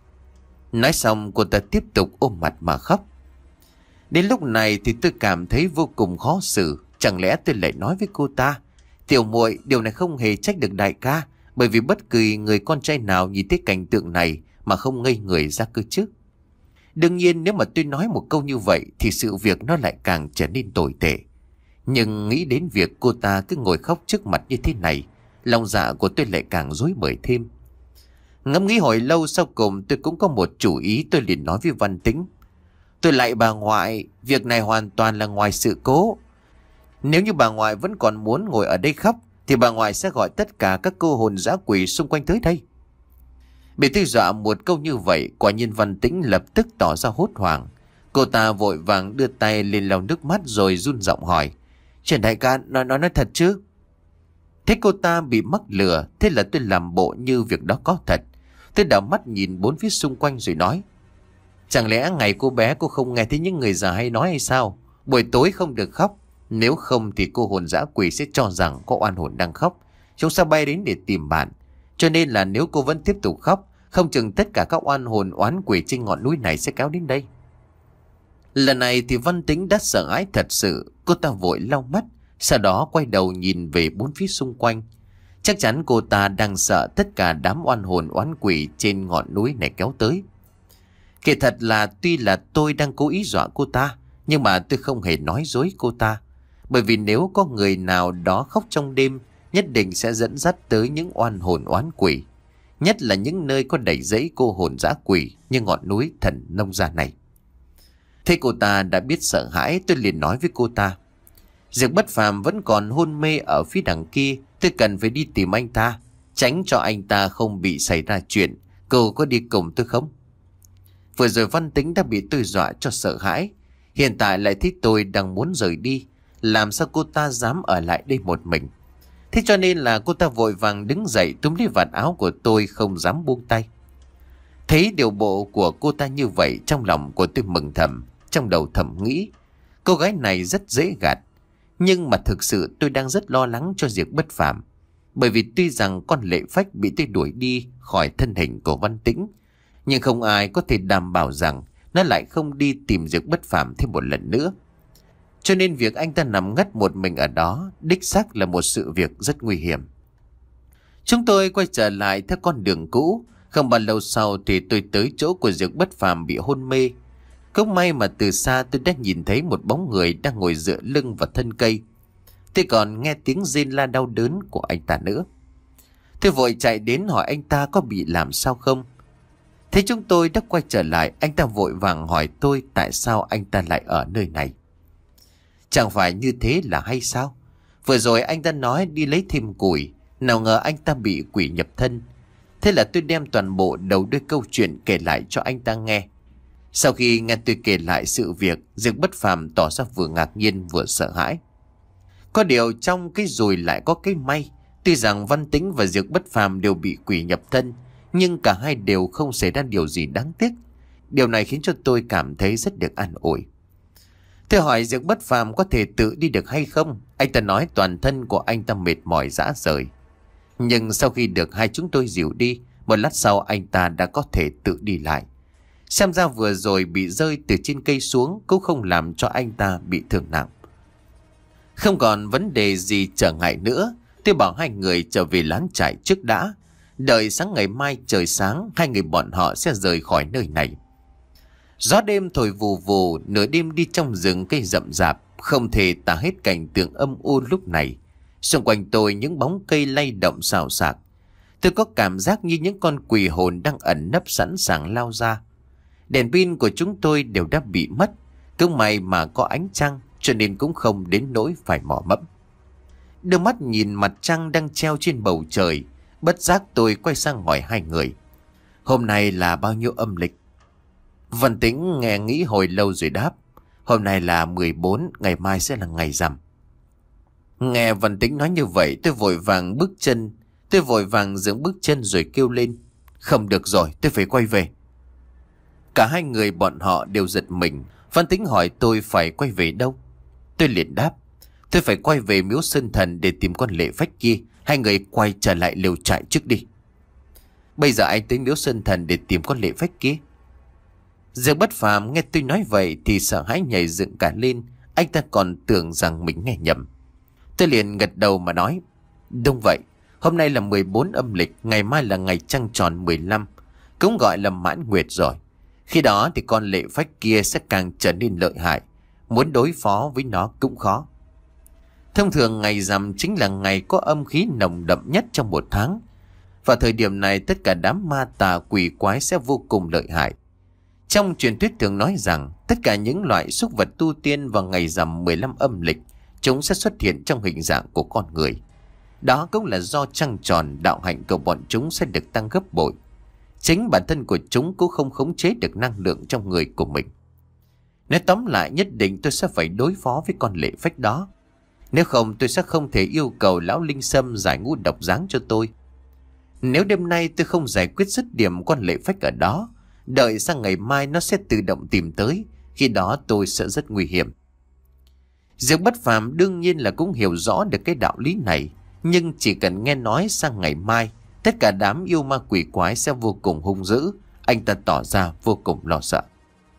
Nói xong cô ta tiếp tục ôm mặt mà khóc. Đến lúc này thì tôi cảm thấy vô cùng khó xử. Chẳng lẽ tôi lại nói với cô ta, tiểu muội, điều này không hề trách được đại ca, bởi vì bất kỳ người con trai nào nhìn thấy cảnh tượng này mà không ngây người ra cơ chứ. Đương nhiên nếu mà tôi nói một câu như vậy thì sự việc nó lại càng trở nên tồi tệ. Nhưng nghĩ đến việc cô ta cứ ngồi khóc trước mặt như thế này, lòng dạ của tôi lại càng rối bời thêm. Ngẫm nghĩ hồi lâu sau cùng tôi cũng có một chủ ý. Tôi liền nói với Văn Tính, tôi lại bà ngoại, việc này hoàn toàn là ngoài sự cố. Nếu như bà ngoại vẫn còn muốn ngồi ở đây khóc thì bà ngoại sẽ gọi tất cả các cô hồn dã quỷ xung quanh tới đây. Bị tôi dọa một câu như vậy, quả nhiên Văn Tĩnh lập tức tỏ ra hốt hoảng. Cô ta vội vàng đưa tay lên lau nước mắt rồi run giọng hỏi, Trần đại ca, nói, nói nói thật chứ? Thế cô ta bị mắc lừa, thế là tôi làm bộ như việc đó có thật. Tôi đảo mắt nhìn bốn phía xung quanh rồi nói, chẳng lẽ ngày cô bé cô không nghe thấy những người già hay nói hay sao? Buổi tối không được khóc, nếu không thì cô hồn dã quỷ sẽ cho rằng có oan hồn đang khóc, chúng sẽ bay đến để tìm bạn. Cho nên là nếu cô vẫn tiếp tục khóc, không chừng tất cả các oan hồn oán quỷ trên ngọn núi này sẽ kéo đến đây. Lần này thì Văn Tĩnh đã sợ hãi thật sự. Cô ta vội lau mắt, sau đó quay đầu nhìn về bốn phía xung quanh. Chắc chắn cô ta đang sợ tất cả đám oan hồn oán quỷ trên ngọn núi này kéo tới. Kể thật là tuy là tôi đang cố ý dọa cô ta, nhưng mà tôi không hề nói dối cô ta. Bởi vì nếu có người nào đó khóc trong đêm, nhất định sẽ dẫn dắt tới những oan hồn oán quỷ. Nhất là những nơi có đầy rẫy cô hồn dã quỷ như ngọn núi Thần Nông Gia này. Thế cô ta đã biết sợ hãi, tôi liền nói với cô ta, Diệp Bất Phàm vẫn còn hôn mê ở phía đằng kia, tôi cần phải đi tìm anh ta, tránh cho anh ta không bị xảy ra chuyện. Cô có đi cùng tôi không? Vừa rồi Văn Tĩnh đã bị tôi dọa cho sợ hãi, hiện tại lại thấy tôi đang muốn rời đi, làm sao cô ta dám ở lại đây một mình? Thế cho nên là cô ta vội vàng đứng dậy túm lấy vạt áo của tôi, không dám buông tay. Thấy điều bộ của cô ta như vậy, trong lòng của tôi mừng thầm, trong đầu thầm nghĩ, cô gái này rất dễ gạt. Nhưng mà thực sự tôi đang rất lo lắng cho Diệp Bất Phàm, bởi vì tuy rằng con Lệ Phách bị tôi đuổi đi khỏi thân hình của Văn Tĩnh, nhưng không ai có thể đảm bảo rằng nó lại không đi tìm Diệp Bất Phàm thêm một lần nữa. Cho nên việc anh ta nằm ngất một mình ở đó đích xác là một sự việc rất nguy hiểm. Chúng tôi quay trở lại theo con đường cũ. Không bao lâu sau thì tôi tới chỗ của Diệp Bất Phàm bị hôn mê. Cũng may mà từ xa tôi đã nhìn thấy một bóng người đang ngồi dựa lưng vào thân cây. Tôi còn nghe tiếng rên la đau đớn của anh ta nữa. Tôi vội chạy đến hỏi anh ta có bị làm sao không. Thế chúng tôi đã quay trở lại, anh ta vội vàng hỏi tôi tại sao anh ta lại ở nơi này. Chẳng phải như thế là hay sao? Vừa rồi anh ta nói đi lấy thêm củi, nào ngờ anh ta bị quỷ nhập thân. Thế là tôi đem toàn bộ đầu đuôi câu chuyện kể lại cho anh ta nghe. Sau khi nghe tôi kể lại sự việc, Diệp Bất Phàm tỏ ra vừa ngạc nhiên vừa sợ hãi. Có điều trong cái rồi lại có cái may. Tuy rằng Văn Tĩnh và Diệp Bất Phàm đều bị quỷ nhập thân, nhưng cả hai đều không xảy ra điều gì đáng tiếc. Điều này khiến cho tôi cảm thấy rất được an ủi. Tôi hỏi Diệp Bất Phàm có thể tự đi được hay không. Anh ta nói toàn thân của anh ta mệt mỏi rã rời. Nhưng sau khi được hai chúng tôi dìu đi, một lát sau anh ta đã có thể tự đi lại. Xem ra vừa rồi bị rơi từ trên cây xuống cũng không làm cho anh ta bị thương nặng. Không còn vấn đề gì trở ngại nữa, tôi bảo hai người trở về lán trại trước đã. Đợi sáng ngày mai trời sáng, hai người bọn họ sẽ rời khỏi nơi này. Gió đêm thổi vù vù, nửa đêm đi trong rừng cây rậm rạp, không thể tả hết cảnh tượng âm u lúc này. Xung quanh tôi những bóng cây lay động xào xạc. Tôi có cảm giác như những con quỷ hồn đang ẩn nấp sẵn sàng lao ra. Đèn pin của chúng tôi đều đã bị mất. Cứ may mà có ánh trăng, cho nên cũng không đến nỗi phải mò mẫm. Đưa mắt nhìn mặt trăng đang treo trên bầu trời, bất giác tôi quay sang hỏi hai người: hôm nay là bao nhiêu âm lịch? Văn Tĩnh nghe nghĩ hồi lâu rồi đáp: hôm nay là mười bốn, ngày mai sẽ là ngày rằm. Nghe Văn Tĩnh nói như vậy, tôi vội vàng bước chân, tôi vội vàng dựng bước chân rồi kêu lên: không được rồi, tôi phải quay về. Cả hai người bọn họ đều giật mình. Văn Tĩnh hỏi tôi phải quay về đâu. Tôi liền đáp: tôi phải quay về miếu Sơn Thần để tìm con lệ phách kia. Hai người quay trở lại lều trại trước đi. Bây giờ anh tới miếu Sơn Thần để tìm con lệ phách kia? Diệp Bất Phàm nghe tôi nói vậy thì sợ hãi nhảy dựng cả lên. Anh ta còn tưởng rằng mình nghe nhầm. Tôi liền gật đầu mà nói: đúng vậy, hôm nay là mười bốn âm lịch, ngày mai là ngày trăng tròn mười lăm, cũng gọi là mãn nguyệt rồi. Khi đó thì con lệ phách kia sẽ càng trở nên lợi hại, muốn đối phó với nó cũng khó. Thông thường ngày rằm chính là ngày có âm khí nồng đậm nhất trong một tháng. Vào thời điểm này tất cả đám ma tà quỷ quái sẽ vô cùng lợi hại. Trong truyền thuyết thường nói rằng tất cả những loại súc vật tu tiên vào ngày rằm mười lăm âm lịch, chúng sẽ xuất hiện trong hình dạng của con người. Đó cũng là do trăng tròn, đạo hạnh của bọn chúng sẽ được tăng gấp bội. Chính bản thân của chúng cũng không khống chế được năng lượng trong người của mình. Nói tóm lại, nhất định tôi sẽ phải đối phó với con lệ phách đó. Nếu không tôi sẽ không thể yêu cầu lão Linh Sâm giải ngũ độc giáng cho tôi. Nếu đêm nay tôi không giải quyết dứt điểm con lệ phách ở đó, đợi sang ngày mai nó sẽ tự động tìm tới. Khi đó tôi sẽ rất nguy hiểm. Diệp Bất Phàm đương nhiên là cũng hiểu rõ được cái đạo lý này. Nhưng chỉ cần nghe nói sang ngày mai tất cả đám yêu ma quỷ quái sẽ vô cùng hung dữ, anh ta tỏ ra vô cùng lo sợ.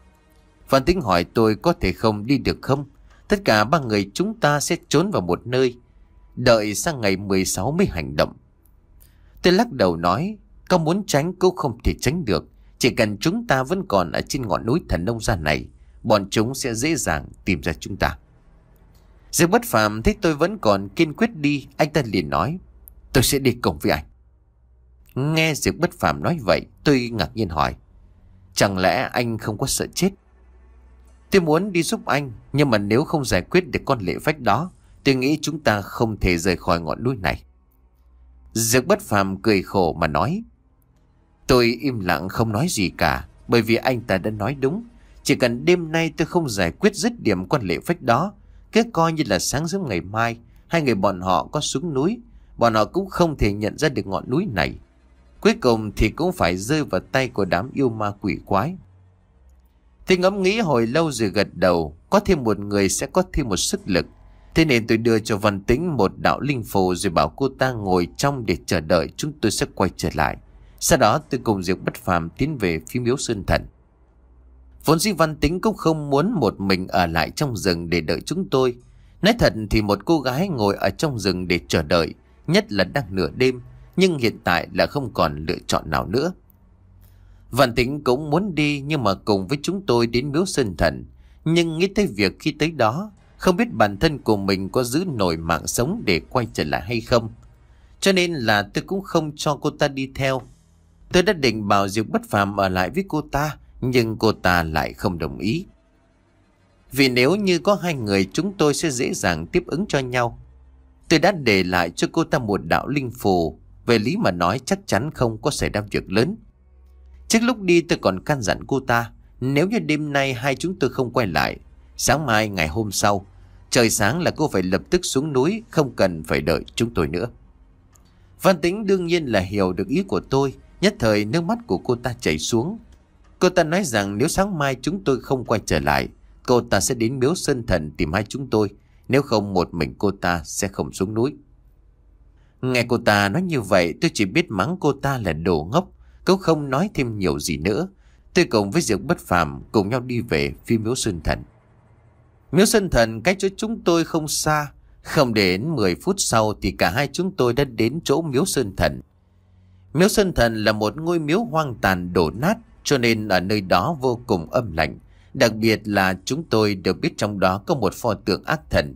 Văn Tĩnh hỏi tôi có thể không đi được không? Tất cả ba người chúng ta sẽ trốn vào một nơi, đợi sang ngày mười sáu mới hành động. Tôi lắc đầu nói: có muốn tránh cũng không thể tránh được. Chỉ cần chúng ta vẫn còn ở trên ngọn núi Thần Nông Gia này, bọn chúng sẽ dễ dàng tìm ra chúng ta. Diệp Bất Phàm thấy tôi vẫn còn kiên quyết đi, anh ta liền nói: tôi sẽ đi cùng với anh. Nghe Diệp Bất Phàm nói vậy, tôi ngạc nhiên hỏi: chẳng lẽ anh không có sợ chết? Tôi muốn đi giúp anh, nhưng mà nếu không giải quyết được con lệ phách đó, tôi nghĩ chúng ta không thể rời khỏi ngọn núi này. Diệp Bất Phàm cười khổ mà nói. Tôi im lặng không nói gì cả, bởi vì anh ta đã nói đúng. Chỉ cần đêm nay tôi không giải quyết dứt điểm con lệ phách đó, cứ coi như là sáng sớm ngày mai hai người bọn họ có xuống núi, bọn họ cũng không thể nhận ra được ngọn núi này. Cuối cùng thì cũng phải rơi vào tay của đám yêu ma quỷ quái. Tôi ngẫm nghĩ hồi lâu rồi gật đầu. Có thêm một người sẽ có thêm một sức lực. Thế nên tôi đưa cho Văn Tĩnh một đạo linh phù, rồi bảo cô ta ngồi trong để chờ đợi chúng tôi sẽ quay trở lại. Sau đó tôi cùng Diệp Bất Phàm tiến về phía miếu Sơn Thần. Vốn dĩ Văn Tĩnh cũng không muốn một mình ở lại trong rừng để đợi chúng tôi. Nói thật thì một cô gái ngồi ở trong rừng để chờ đợi, nhất là đang nửa đêm, nhưng hiện tại là không còn lựa chọn nào nữa. Văn Tĩnh cũng muốn đi nhưng mà cùng với chúng tôi đến miếu Sơn Thần. Nhưng nghĩ tới việc khi tới đó, không biết bản thân của mình có giữ nổi mạng sống để quay trở lại hay không, cho nên là tôi cũng không cho cô ta đi theo. Tôi đã định bảo Diệp Bất Phàm ở lại với cô ta, nhưng cô ta lại không đồng ý. Vì nếu như có hai người chúng tôi sẽ dễ dàng tiếp ứng cho nhau. Tôi đã để lại cho cô ta một đạo linh phù, về lý mà nói chắc chắn không có xảy ra việc lớn. Trước lúc đi tôi còn căn dặn cô ta, nếu như đêm nay hai chúng tôi không quay lại, sáng mai ngày hôm sau trời sáng là cô phải lập tức xuống núi, không cần phải đợi chúng tôi nữa. Văn Tĩnh đương nhiên là hiểu được ý của tôi, Nhất thời nước mắt của cô ta chảy xuống. Cô ta nói rằng nếu sáng mai chúng tôi không quay trở lại, cô ta sẽ đến miếu Sơn Thần tìm hai chúng tôi. Nếu không một mình cô ta sẽ không xuống núi. Nghe cô ta nói như vậy, tôi chỉ biết mắng cô ta là đồ ngốc. Cũng không nói thêm nhiều gì nữa. Tôi cùng với Diệp Bất Phàm cùng nhau đi về phía miếu Sơn Thần. Miếu Sơn Thần cách chỗ chúng tôi không xa. Không đến mười phút sau thì cả hai chúng tôi đã đến chỗ miếu Sơn Thần. Miếu Sơn Thần là một ngôi miếu hoang tàn đổ nát, cho nên ở nơi đó vô cùng âm lạnh. Đặc biệt là chúng tôi đều biết trong đó có một pho tượng ác thần.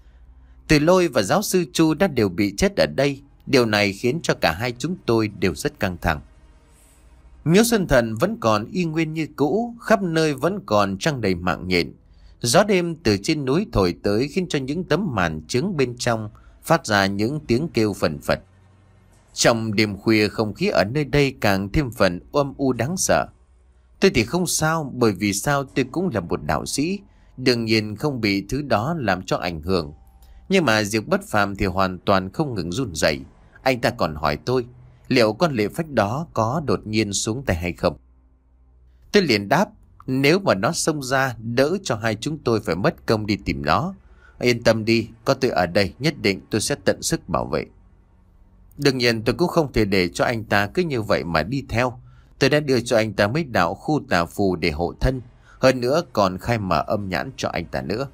Từ Lôi và giáo sư Chu đã đều bị chết ở đây. Điều này khiến cho cả hai chúng tôi đều rất căng thẳng. Miếu Sơn Thần vẫn còn y nguyên như cũ, khắp nơi vẫn còn trăng đầy mạng nhện. Gió đêm từ trên núi thổi tới khiến cho những tấm màn trướng bên trong phát ra những tiếng kêu phần phật. Trong đêm khuya, không khí ở nơi đây càng thêm phần âm u đáng sợ. Tôi thì không sao, bởi vì sao tôi cũng là một đạo sĩ, đương nhiên không bị thứ đó làm cho ảnh hưởng. Nhưng mà Diệp Bất Phàm thì hoàn toàn không ngừng run rẩy. Anh ta còn hỏi tôi liệu con lệ phách đó có đột nhiên xuống tay hay không. Tôi liền đáp, nếu mà nó xông ra, đỡ cho hai chúng tôi phải mất công đi tìm nó. Yên tâm đi, có tôi ở đây, nhất định tôi sẽ tận sức bảo vệ. Đương nhiên tôi cũng không thể để cho anh ta cứ như vậy mà đi theo. Tôi đã đưa cho anh ta mấy đạo khu tà phù để hộ thân, hơn nữa còn khai mở âm nhãn cho anh ta nữa.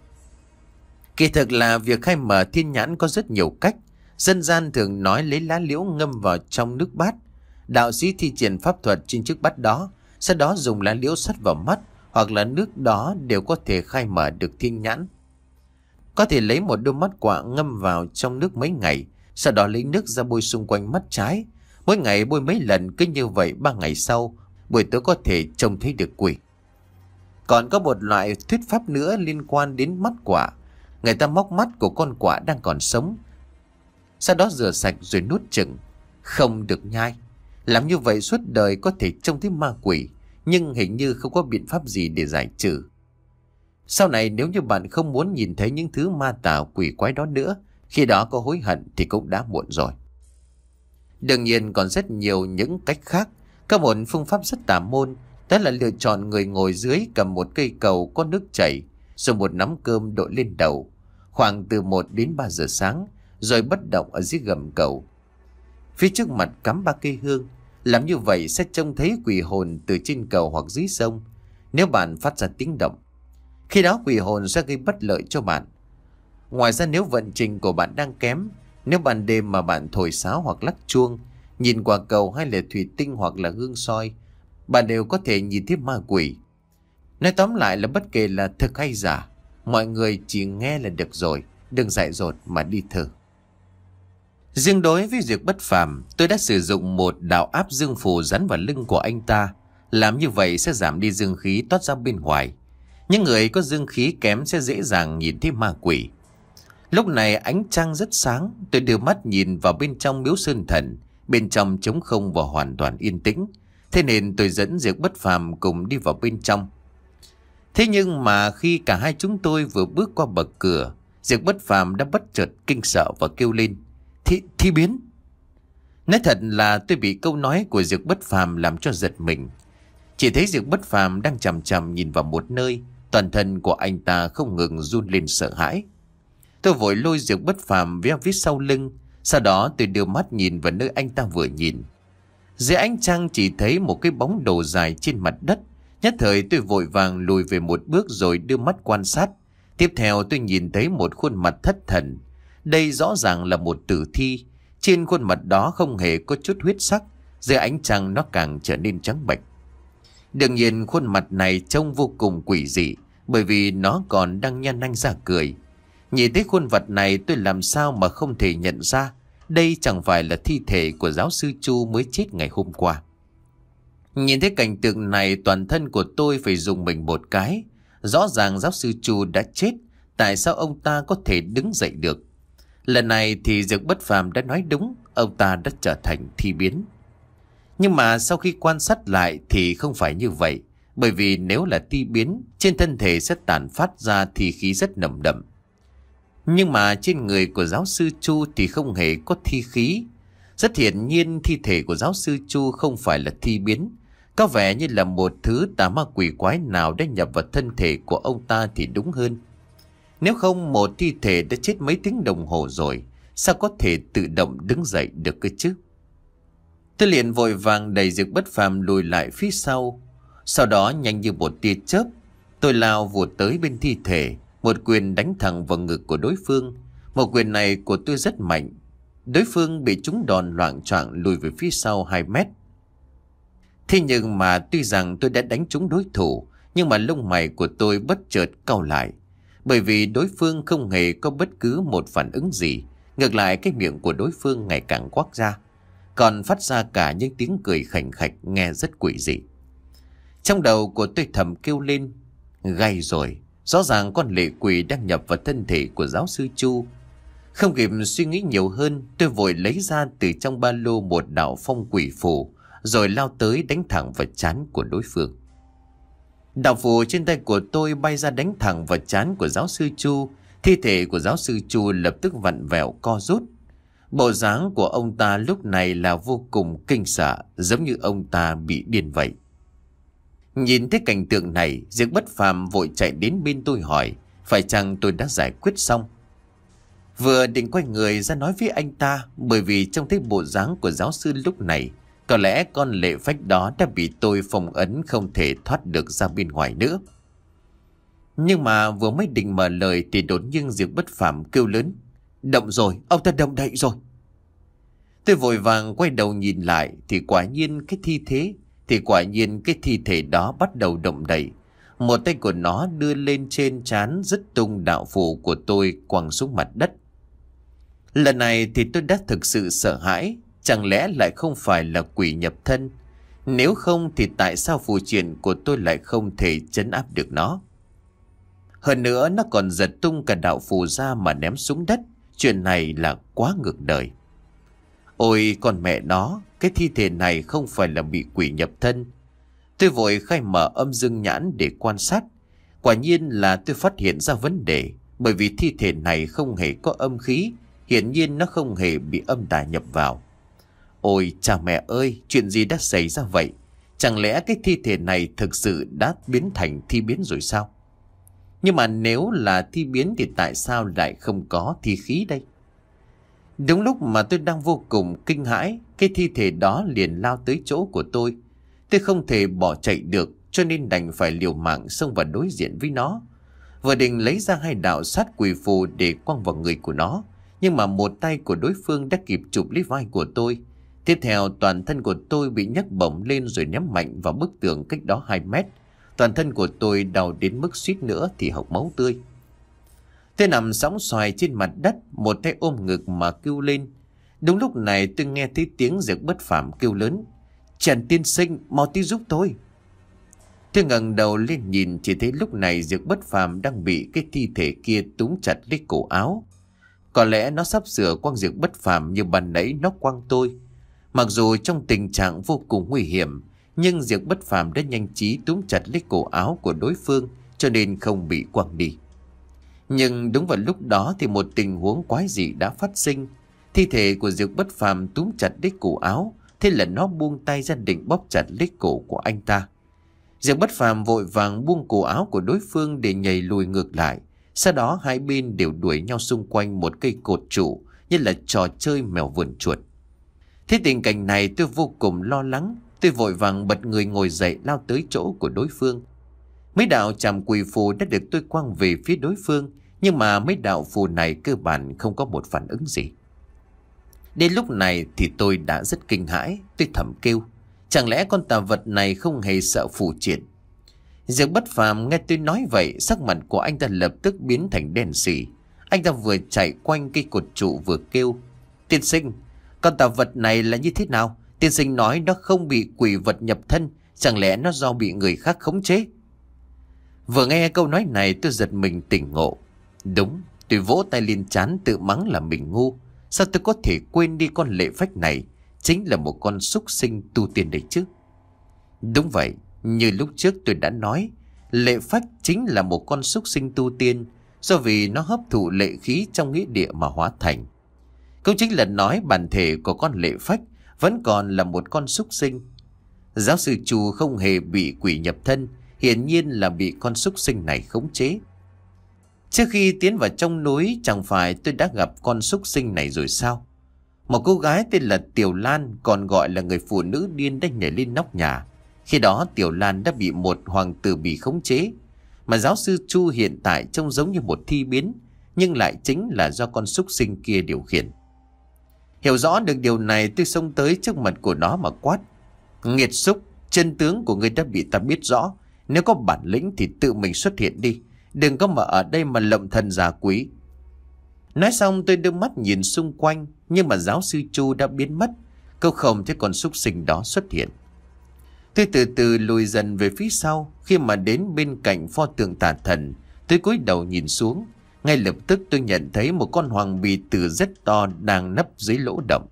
Kỳ thực là việc khai mở thiên nhãn có rất nhiều cách. Dân gian thường nói lấy lá liễu ngâm vào trong nước bát. Đạo sĩ thi triển pháp thuật trên chiếc bát đó, sau đó dùng lá liễu sắt vào mắt hoặc là nước đó đều có thể khai mở được thiên nhãn. Có thể lấy một đôi mắt quạ ngâm vào trong nước mấy ngày, sau đó lấy nước ra bôi xung quanh mắt trái. Mỗi ngày bôi mấy lần, cứ như vậy ba ngày sau, buổi tối có thể trông thấy được quỷ. Còn có một loại thuyết pháp nữa liên quan đến mắt quạ. Người ta móc mắt của con quạ đang còn sống, sau đó rửa sạch rồi nuốt chửng, không được nhai. Làm như vậy suốt đời có thể trông thấy ma quỷ, nhưng hình như không có biện pháp gì để giải trừ. Sau này nếu như bạn không muốn nhìn thấy những thứ ma tà quỷ quái đó nữa, khi đó có hối hận thì cũng đã muộn rồi. Đương nhiên còn rất nhiều những cách khác. Có một phương pháp rất tà môn, đó là lựa chọn người ngồi dưới cầm một cây cầu có nước chảy, rồi một nắm cơm đội lên đầu, khoảng từ một đến ba giờ sáng, rồi bất động ở dưới gầm cầu. Phía trước mặt cắm ba cây hương. Làm như vậy sẽ trông thấy quỷ hồn từ trên cầu hoặc dưới sông, nếu bạn phát ra tiếng động. Khi đó quỷ hồn sẽ gây bất lợi cho bạn. Ngoài ra nếu vận trình của bạn đang kém, nếu ban đêm mà bạn thổi sáo hoặc lắc chuông, nhìn qua cầu hay là thủy tinh hoặc là gương soi, bạn đều có thể nhìn thấy ma quỷ. Nói tóm lại là bất kể là thực hay giả, mọi người chỉ nghe là được rồi, đừng dại dột mà đi thử. Riêng đối với Diệp Bất Phàm, tôi đã sử dụng một đạo áp dương phù dán vào lưng của anh ta. Làm như vậy sẽ giảm đi dương khí toát ra bên ngoài. Những người có dương khí kém sẽ dễ dàng nhìn thấy ma quỷ. Lúc này ánh trăng rất sáng, tôi đưa mắt nhìn vào bên trong miếu Sơn Thần. Bên trong trống không và hoàn toàn yên tĩnh. Thế nên tôi dẫn Diệp Bất Phàm cùng đi vào bên trong. Thế nhưng mà khi cả hai chúng tôi vừa bước qua bậc cửa, Diệp Bất Phàm đã bất chợt kinh sợ và kêu lên: Thi, thi biến. Nói thật là tôi bị câu nói của Diệp Bất Phàm làm cho giật mình. Chỉ thấy Diệp Bất Phàm đang chằm chằm nhìn vào một nơi, toàn thân của anh ta không ngừng run lên sợ hãi. Tôi vội lôi Diệp Bất Phàm véo phía sau lưng, sau đó tôi đưa mắt nhìn vào nơi anh ta vừa nhìn. Dưới ánh trăng chỉ thấy một cái bóng đồ dài trên mặt đất. Nhất thời tôi vội vàng lùi về một bước rồi đưa mắt quan sát. Tiếp theo tôi nhìn thấy một khuôn mặt thất thần. Đây rõ ràng là một tử thi. Trên khuôn mặt đó không hề có chút huyết sắc. Dưới ánh trăng nó càng trở nên trắng bệch. Đương nhiên khuôn mặt này trông vô cùng quỷ dị, bởi vì nó còn đang nhăn nanh ra cười. Nhìn thấy khuôn mặt này tôi làm sao mà không thể nhận ra đây chẳng phải là thi thể của giáo sư Chu mới chết ngày hôm qua. Nhìn thấy cảnh tượng này, toàn thân của tôi phải dùng mình một cái. Rõ ràng giáo sư Chu đã chết, tại sao ông ta có thể đứng dậy được? Lần này thì Diệp Bất Phàm đã nói đúng, ông ta đã trở thành thi biến. Nhưng mà sau khi quan sát lại thì không phải như vậy, bởi vì nếu là thi biến, trên thân thể sẽ tản phát ra thi khí rất nồng đậm. Nhưng mà trên người của giáo sư Chu thì không hề có thi khí. Rất hiển nhiên thi thể của giáo sư Chu không phải là thi biến, có vẻ như là một thứ tà ma quỷ quái nào đã nhập vào thân thể của ông ta thì đúng hơn. Nếu không, một thi thể đã chết mấy tiếng đồng hồ rồi, sao có thể tự động đứng dậy được cơ chứ? Tôi liền vội vàng đẩy Diệp Bất Phàm lùi lại phía sau. Sau đó nhanh như một tia chớp, tôi lao vụt tới bên thi thể, một quyền đánh thẳng vào ngực của đối phương. Một quyền này của tôi rất mạnh. Đối phương bị trúng đòn loạng choạng lùi về phía sau hai mét. Thế nhưng mà tuy rằng tôi đã đánh trúng đối thủ, nhưng mà lông mày của tôi bất chợt cau lại. Bởi vì đối phương không hề có bất cứ một phản ứng gì. Ngược lại, cái miệng của đối phương ngày càng quắc ra, còn phát ra cả những tiếng cười khành khạch nghe rất quỷ dị. Trong đầu của tôi thầm kêu lên, gay rồi, rõ ràng con lệ quỷ đang nhập vào thân thể của giáo sư Chu. Không kịp suy nghĩ nhiều hơn, tôi vội lấy ra từ trong ba lô một đạo phong quỷ phù, rồi lao tới đánh thẳng vào trán của đối phương. Đạo phù trên tay của tôi bay ra đánh thẳng vào trán của giáo sư Chu. Thi thể của giáo sư Chu lập tức vặn vẹo co rút. Bộ dáng của ông ta lúc này là vô cùng kinh sợ, giống như ông ta bị điên vậy. Nhìn thấy cảnh tượng này, Diệp Bất Phàm vội chạy đến bên tôi hỏi, phải chăng tôi đã giải quyết xong? Vừa định quay người ra nói với anh ta, bởi vì trông thấy bộ dáng của giáo sư lúc này, có lẽ con lệ phách đó đã bị tôi phong ấn, không thể thoát được ra bên ngoài nữa. Nhưng mà vừa mới định mở lời thì đột nhiên Diệp Bất Phàm kêu lớn, động rồi, ông ta động đậy rồi. Tôi vội vàng quay đầu nhìn lại thì quả nhiên cái thi thế, thì quả nhiên cái thi thể đó bắt đầu động đậy. Một tay của nó đưa lên trên trán, dứt tung đạo phù của tôi quăng xuống mặt đất. Lần này thì tôi đã thực sự sợ hãi, chẳng lẽ lại không phải là quỷ nhập thân? Nếu không thì tại sao phù triện của tôi lại không thể trấn áp được nó? Hơn nữa nó còn giật tung cả đạo phù ra mà ném xuống đất. Chuyện này là quá ngược đời. Ôi con mẹ nó, cái thi thể này không phải là bị quỷ nhập thân. Tôi vội khai mở âm dương nhãn để quan sát. Quả nhiên là tôi phát hiện ra vấn đề, bởi vì thi thể này không hề có âm khí, hiển nhiên nó không hề bị âm tà nhập vào. Ôi cha mẹ ơi, chuyện gì đã xảy ra vậy? Chẳng lẽ cái thi thể này thực sự đã biến thành thi biến rồi sao? Nhưng mà nếu là thi biến thì tại sao lại không có thi khí đây? Đúng lúc mà tôi đang vô cùng kinh hãi, cái thi thể đó liền lao tới chỗ của tôi. Tôi không thể bỏ chạy được, cho nên đành phải liều mạng xông vào đối diện với nó. Vừa định lấy ra hai đạo sát quỷ phù để quăng vào người của nó, nhưng mà một tay của đối phương đã kịp chụp lấy vai của tôi. Tiếp theo toàn thân của tôi bị nhấc bổng lên rồi ném mạnh vào bức tường cách đó hai mét. Toàn thân của tôi đau đến mức suýt nữa thì hộc máu tươi. Tôi nằm sóng xoài trên mặt đất, một tay ôm ngực mà kêu lên. Đúng lúc này tôi nghe thấy tiếng Diệp Bất Phàm kêu lớn, Trần tiên sinh, mau tí giúp tôi. Tôi ngẩng đầu lên nhìn, chỉ thấy lúc này Diệp Bất Phàm đang bị cái thi thể kia túm chặt lấy cổ áo. Có lẽ nó sắp sửa quăng Diệp Bất Phàm như ban nãy nó quăng tôi. Mặc dù trong tình trạng vô cùng nguy hiểm, nhưng Diệp Bất Phàm đã nhanh trí túm chặt lấy cổ áo của đối phương, cho nên không bị quăng đi. Nhưng đúng vào lúc đó thì một tình huống quái dị đã phát sinh. Thi thể của Diệp Bất Phàm túm chặt lấy cổ áo, thế là nó buông tay ra định bóp chặt lấy cổ của anh ta. Diệp Bất Phàm vội vàng buông cổ áo của đối phương để nhảy lùi ngược lại. Sau đó hai bên đều đuổi nhau xung quanh một cây cột trụ, như là trò chơi mèo vườn chuột. Thế tình cảnh này tôi vô cùng lo lắng. Tôi vội vàng bật người ngồi dậy lao tới chỗ của đối phương. Mấy đạo chàm quỷ phù đã được tôi quăng về phía đối phương, nhưng mà mấy đạo phù này cơ bản không có một phản ứng gì. Đến lúc này thì tôi đã rất kinh hãi. Tôi thầm kêu, chẳng lẽ con tà vật này không hề sợ phù triện? Diệp Bất Phàm nghe tôi nói vậy, sắc mặt của anh ta lập tức biến thành đen sì. Anh ta vừa chạy quanh cây cột trụ vừa kêu, tiên sinh, con tà vật này là như thế nào? Tiên sinh nói nó không bị quỷ vật nhập thân, chẳng lẽ nó do bị người khác khống chế? Vừa nghe câu nói này tôi giật mình tỉnh ngộ. Đúng, tôi vỗ tay lên trán tự mắng là mình ngu. Sao tôi có thể quên đi con lệ phách này chính là một con súc sinh tu tiên đấy chứ? Đúng vậy, như lúc trước tôi đã nói, lệ phách chính là một con súc sinh tu tiên, do vì nó hấp thụ lệ khí trong nghĩa địa mà hóa thành. Cũng chính là nói bản thể của con Lệ Phách vẫn còn là một con súc sinh. Giáo sư Chu không hề bị quỷ nhập thân, hiển nhiên là bị con súc sinh này khống chế. Trước khi tiến vào trong núi, chẳng phải tôi đã gặp con súc sinh này rồi sao? Một cô gái tên là Tiểu Lan, còn gọi là người phụ nữ điên, đã nhảy lên nóc nhà. Khi đó Tiểu Lan đã bị một hoàng tử bì khống chế, mà giáo sư Chu hiện tại trông giống như một thi biến, nhưng lại chính là do con súc sinh kia điều khiển. Hiểu rõ được điều này, tôi xông tới trước mặt của nó mà quát: "Nghiệt xúc, chân tướng của ngươi đã bị ta biết rõ. Nếu có bản lĩnh thì tự mình xuất hiện đi, đừng có mà ở đây mà lộng thần giả quý." Nói xong tôi đưa mắt nhìn xung quanh, nhưng mà giáo sư Chu đã biến mất, câu không thấy con súc sinh đó xuất hiện. Tôi từ từ lùi dần về phía sau. Khi mà đến bên cạnh pho tượng tà thần, tôi cúi đầu nhìn xuống. Ngay lập tức tôi nhận thấy một con hoàng bì tử rất to đang nấp dưới lỗ động.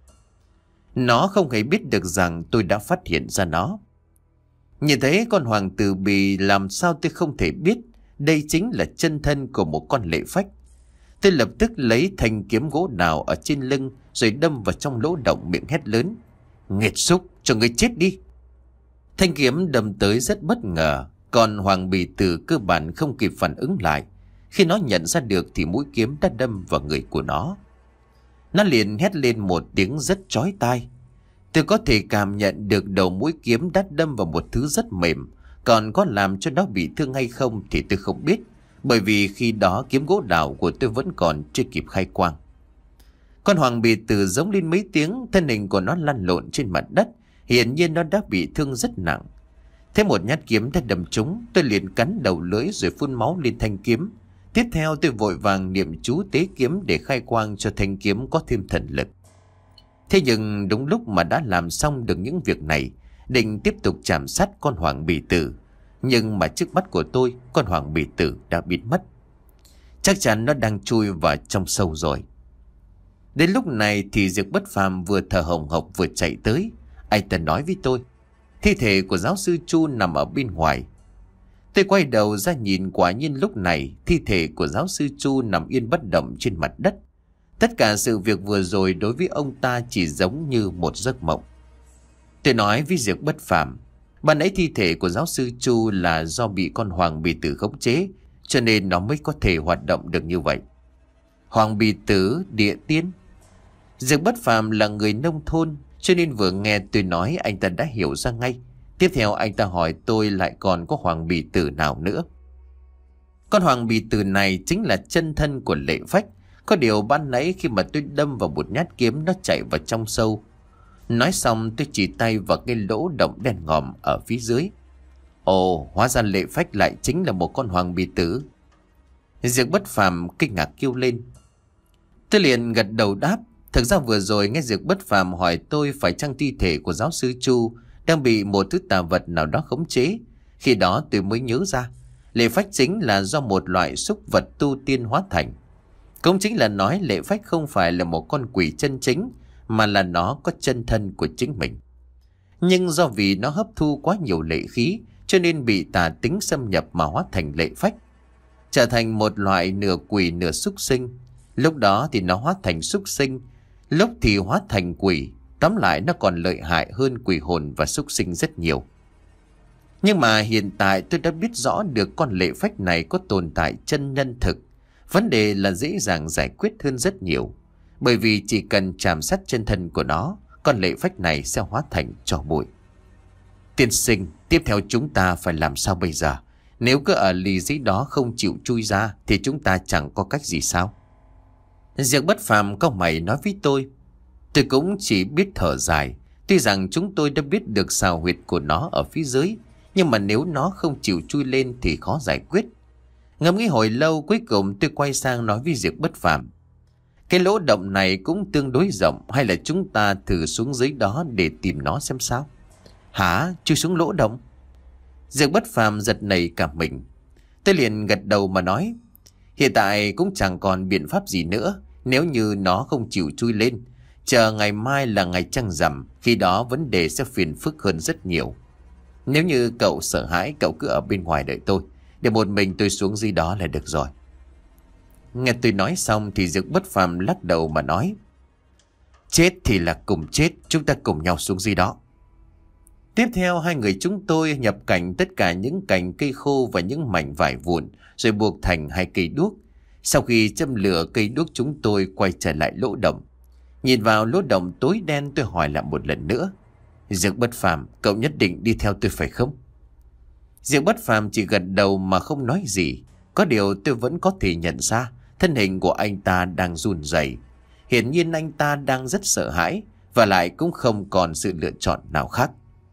Nó không hề biết được rằng tôi đã phát hiện ra nó. Nhìn thấy con hoàng tử bì, làm sao tôi không thể biết đây chính là chân thân của một con Lệ Phách. Tôi lập tức lấy thanh kiếm gỗ đào ở trên lưng rồi đâm vào trong lỗ động, miệng hét lớn: "Nghiệt xúc, cho người chết đi!" Thanh kiếm đâm tới rất bất ngờ, còn hoàng bì tử cơ bản không kịp phản ứng lại. Khi nó nhận ra được thì mũi kiếm đã đâm vào người của nó. Nó liền hét lên một tiếng rất chói tai. Tôi có thể cảm nhận được đầu mũi kiếm đã đâm vào một thứ rất mềm, còn có làm cho nó bị thương hay không thì tôi không biết, bởi vì khi đó kiếm gỗ đào của tôi vẫn còn chưa kịp khai quang. Con hoàng bì tử giống lên mấy tiếng, thân hình của nó lăn lộn trên mặt đất, hiển nhiên nó đã bị thương rất nặng. Thế một nhát kiếm đã đâm trúng, tôi liền cắn đầu lưỡi rồi phun máu lên thanh kiếm. Tiếp theo tôi vội vàng niệm chú tế kiếm để khai quang cho thanh kiếm có thêm thần lực. Thế nhưng đúng lúc mà đã làm xong được những việc này, định tiếp tục chạm sát con hoàng bì tử, nhưng mà trước mắt của tôi, con hoàng bì tử đã biến mất. Chắc chắn nó đang chui vào trong sâu rồi. Đến lúc này thì Diệp Bất Phàm vừa thở hồng hộc vừa chạy tới. Anh ta nói với tôi: "Thi thể của giáo sư Chu nằm ở bên ngoài." Tôi quay đầu ra nhìn, quả nhiên lúc này thi thể của giáo sư Chu nằm yên bất động trên mặt đất. Tất cả sự việc vừa rồi đối với ông ta chỉ giống như một giấc mộng. Tôi nói với Diệp Bất Phàm: "Ban nãy thi thể của giáo sư Chu là do bị con hoàng bì tử khống chế, cho nên nó mới có thể hoạt động được như vậy." Hoàng bì tử, địa tiên. Diệp Bất Phàm là người nông thôn, cho nên vừa nghe tôi nói anh ta đã hiểu ra ngay. Tiếp theo anh ta hỏi tôi lại còn có hoàng bì tử nào nữa. Con hoàng bì tử này chính là chân thân của Lệ Phách. Có điều ban nãy khi mà tôi đâm vào một nhát kiếm, nó chạy vào trong sâu. Nói xong tôi chỉ tay vào cái lỗ động đen ngòm ở phía dưới. Ồ, hóa ra Lệ Phách lại chính là một con hoàng bì tử. Diệp Bất Phàm kinh ngạc kêu lên. Tôi liền gật đầu đáp. Thực ra vừa rồi nghe Diệp Bất Phàm hỏi tôi phải chăng thi thể của giáo sư Chu đang bị một thứ tà vật nào đó khống chế. Khi đó tôi mới nhớ ra, Lệ Phách chính là do một loại súc vật tu tiên hóa thành. Cũng chính là nói Lệ Phách không phải là một con quỷ chân chính, mà là nó có chân thân của chính mình. Nhưng do vì nó hấp thu quá nhiều lệ khí, cho nên bị tà tính xâm nhập mà hóa thành Lệ Phách, trở thành một loại nửa quỷ nửa súc sinh. Lúc đó thì nó hóa thành súc sinh, lúc thì hóa thành quỷ. Tóm lại nó còn lợi hại hơn quỷ hồn và súc sinh rất nhiều. Nhưng mà hiện tại tôi đã biết rõ được con Lệ Phách này có tồn tại chân nhân thực. Vấn đề là dễ dàng giải quyết hơn rất nhiều. Bởi vì chỉ cần chạm sát chân thân của nó, con Lệ Phách này sẽ hóa thành tro bụi. Tiên sinh, tiếp theo chúng ta phải làm sao bây giờ? Nếu cứ ở lì dưới đó không chịu chui ra thì chúng ta chẳng có cách gì sao? Diệp Bất Phàm cau mày nói với tôi. Tôi cũng chỉ biết thở dài. Tuy rằng chúng tôi đã biết được xào huyệt của nó ở phía dưới, nhưng mà nếu nó không chịu chui lên thì khó giải quyết. Ngẫm nghĩ hồi lâu, cuối cùng tôi quay sang nói với Diệp Bất Phàm. Cái lỗ động này cũng tương đối rộng, hay là chúng ta thử xuống dưới đó để tìm nó xem sao? Hả? Chui xuống lỗ động? Diệp Bất Phàm giật nảy cả mình. Tôi liền gật đầu mà nói. Hiện tại cũng chẳng còn biện pháp gì nữa. Nếu như nó không chịu chui lên, chờ ngày mai là ngày trăng rằm, khi đó vấn đề sẽ phiền phức hơn rất nhiều. Nếu như cậu sợ hãi, cậu cứ ở bên ngoài đợi tôi, để một mình tôi xuống dưới đó là được rồi. Nghe tôi nói xong thì Diệp Bất Phàm lắc đầu mà nói. Chết thì là cùng chết, chúng ta cùng nhau xuống dưới đó. Tiếp theo hai người chúng tôi nhập cảnh tất cả những cành cây khô và những mảnh vải vụn, rồi buộc thành hai cây đuốc. Sau khi châm lửa cây đuốc, chúng tôi quay trở lại lỗ động. Nhìn vào lỗ động tối đen, tôi hỏi lại một lần nữa: Dược Bất Phàm, cậu nhất định đi theo tôi phải không? Dược Bất Phàm chỉ gật đầu mà không nói gì. Có điều tôi vẫn có thể nhận ra thân hình của anh ta đang run rẩy. Hiển nhiên anh ta đang rất sợ hãi, và lại cũng không còn sự lựa chọn nào khác.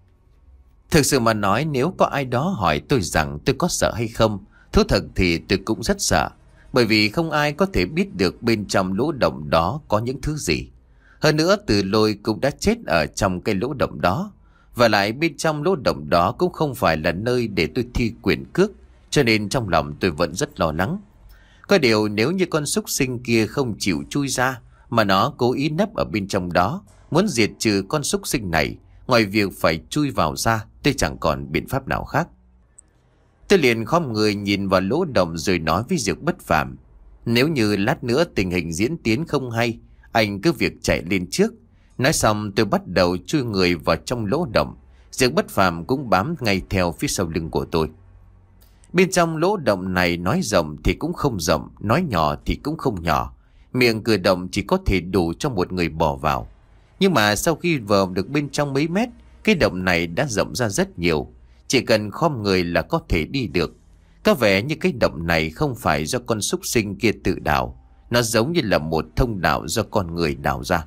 Thực sự mà nói, nếu có ai đó hỏi tôi rằng tôi có sợ hay không, thú thật thì tôi cũng rất sợ. Bởi vì không ai có thể biết được bên trong lỗ động đó có những thứ gì. Hơn nữa, Từ Lôi cũng đã chết ở trong cái lỗ động đó. Và lại bên trong lỗ động đó cũng không phải là nơi để tôi thi quyền cước, cho nên trong lòng tôi vẫn rất lo lắng. Có điều nếu như con súc sinh kia không chịu chui ra, mà nó cố ý nấp ở bên trong đó, muốn diệt trừ con súc sinh này, ngoài việc phải chui vào ra, tôi chẳng còn biện pháp nào khác. Tôi liền khom người nhìn vào lỗ động rồi nói với Dược Bất Phàm: Nếu như lát nữa tình hình diễn tiến không hay, anh cứ việc chạy lên trước. Nói xong tôi bắt đầu chui người vào trong lỗ động. Dược Bất Phàm cũng bám ngay theo phía sau lưng của tôi. Bên trong lỗ động này, nói rộng thì cũng không rộng, nói nhỏ thì cũng không nhỏ. Miệng cửa động chỉ có thể đủ cho một người bò vào. Nhưng mà sau khi vào được bên trong mấy mét, cái động này đã rộng ra rất nhiều. Chỉ cần khom người là có thể đi được. Có vẻ như cái động này không phải do con súc sinh kia tự đào. Nó giống như là một thông đạo do con người đào ra.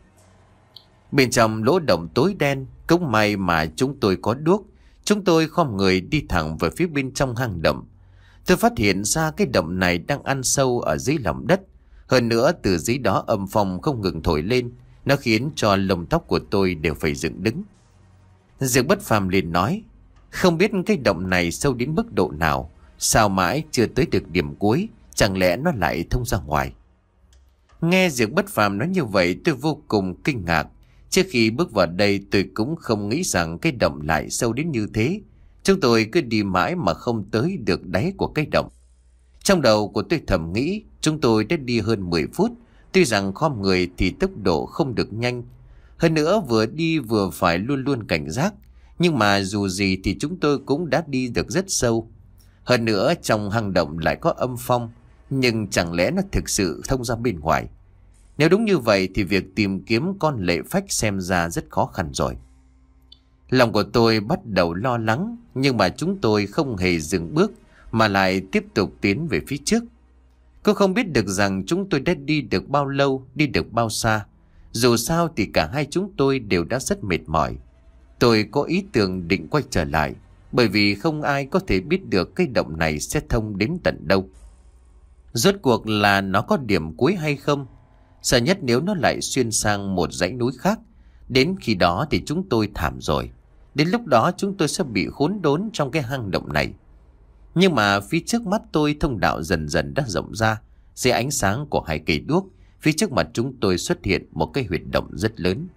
Bên trong lỗ động tối đen, cũng may mà chúng tôi có đuốc. Chúng tôi khom người đi thẳng về phía bên trong hang động. Tôi phát hiện ra cái động này đang ăn sâu ở dưới lòng đất. Hơn nữa, từ dưới đó âm phong không ngừng thổi lên. Nó khiến cho lông tóc của tôi đều phải dựng đứng. Dược Bất Phàm liền nói: Không biết cái động này sâu đến mức độ nào, sao mãi chưa tới được điểm cuối, chẳng lẽ nó lại thông ra ngoài? Nghe Dược Bất Phàm nói như vậy, tôi vô cùng kinh ngạc. Trước khi bước vào đây, tôi cũng không nghĩ rằng cái động lại sâu đến như thế. Chúng tôi cứ đi mãi mà không tới được đáy của cái động. Trong đầu của tôi thầm nghĩ, chúng tôi đã đi hơn mười phút. Tuy rằng khom người thì tốc độ không được nhanh. Hơn nữa, vừa đi vừa phải luôn luôn cảnh giác. Nhưng mà dù gì thì chúng tôi cũng đã đi được rất sâu. Hơn nữa, trong hang động lại có âm phong. Nhưng chẳng lẽ nó thực sự thông ra bên ngoài? Nếu đúng như vậy thì việc tìm kiếm con lệ phách xem ra rất khó khăn rồi. Lòng của tôi bắt đầu lo lắng, nhưng mà chúng tôi không hề dừng bước mà lại tiếp tục tiến về phía trước. Cô không biết được rằng chúng tôi đã đi được bao lâu, đi được bao xa. Dù sao thì cả hai chúng tôi đều đã rất mệt mỏi. Tôi có ý tưởng định quay trở lại, bởi vì không ai có thể biết được cái động này sẽ thông đến tận đâu. Rốt cuộc là nó có điểm cuối hay không? Sợ nhất nếu nó lại xuyên sang một dãy núi khác. Đến khi đó thì chúng tôi thảm rồi. Đến lúc đó chúng tôi sẽ bị khốn đốn trong cái hang động này. Nhưng mà phía trước mắt tôi, thông đạo dần dần đã rộng ra. Dưới ánh sáng của hai cây đuốc, phía trước mặt chúng tôi xuất hiện một cái huyệt động rất lớn.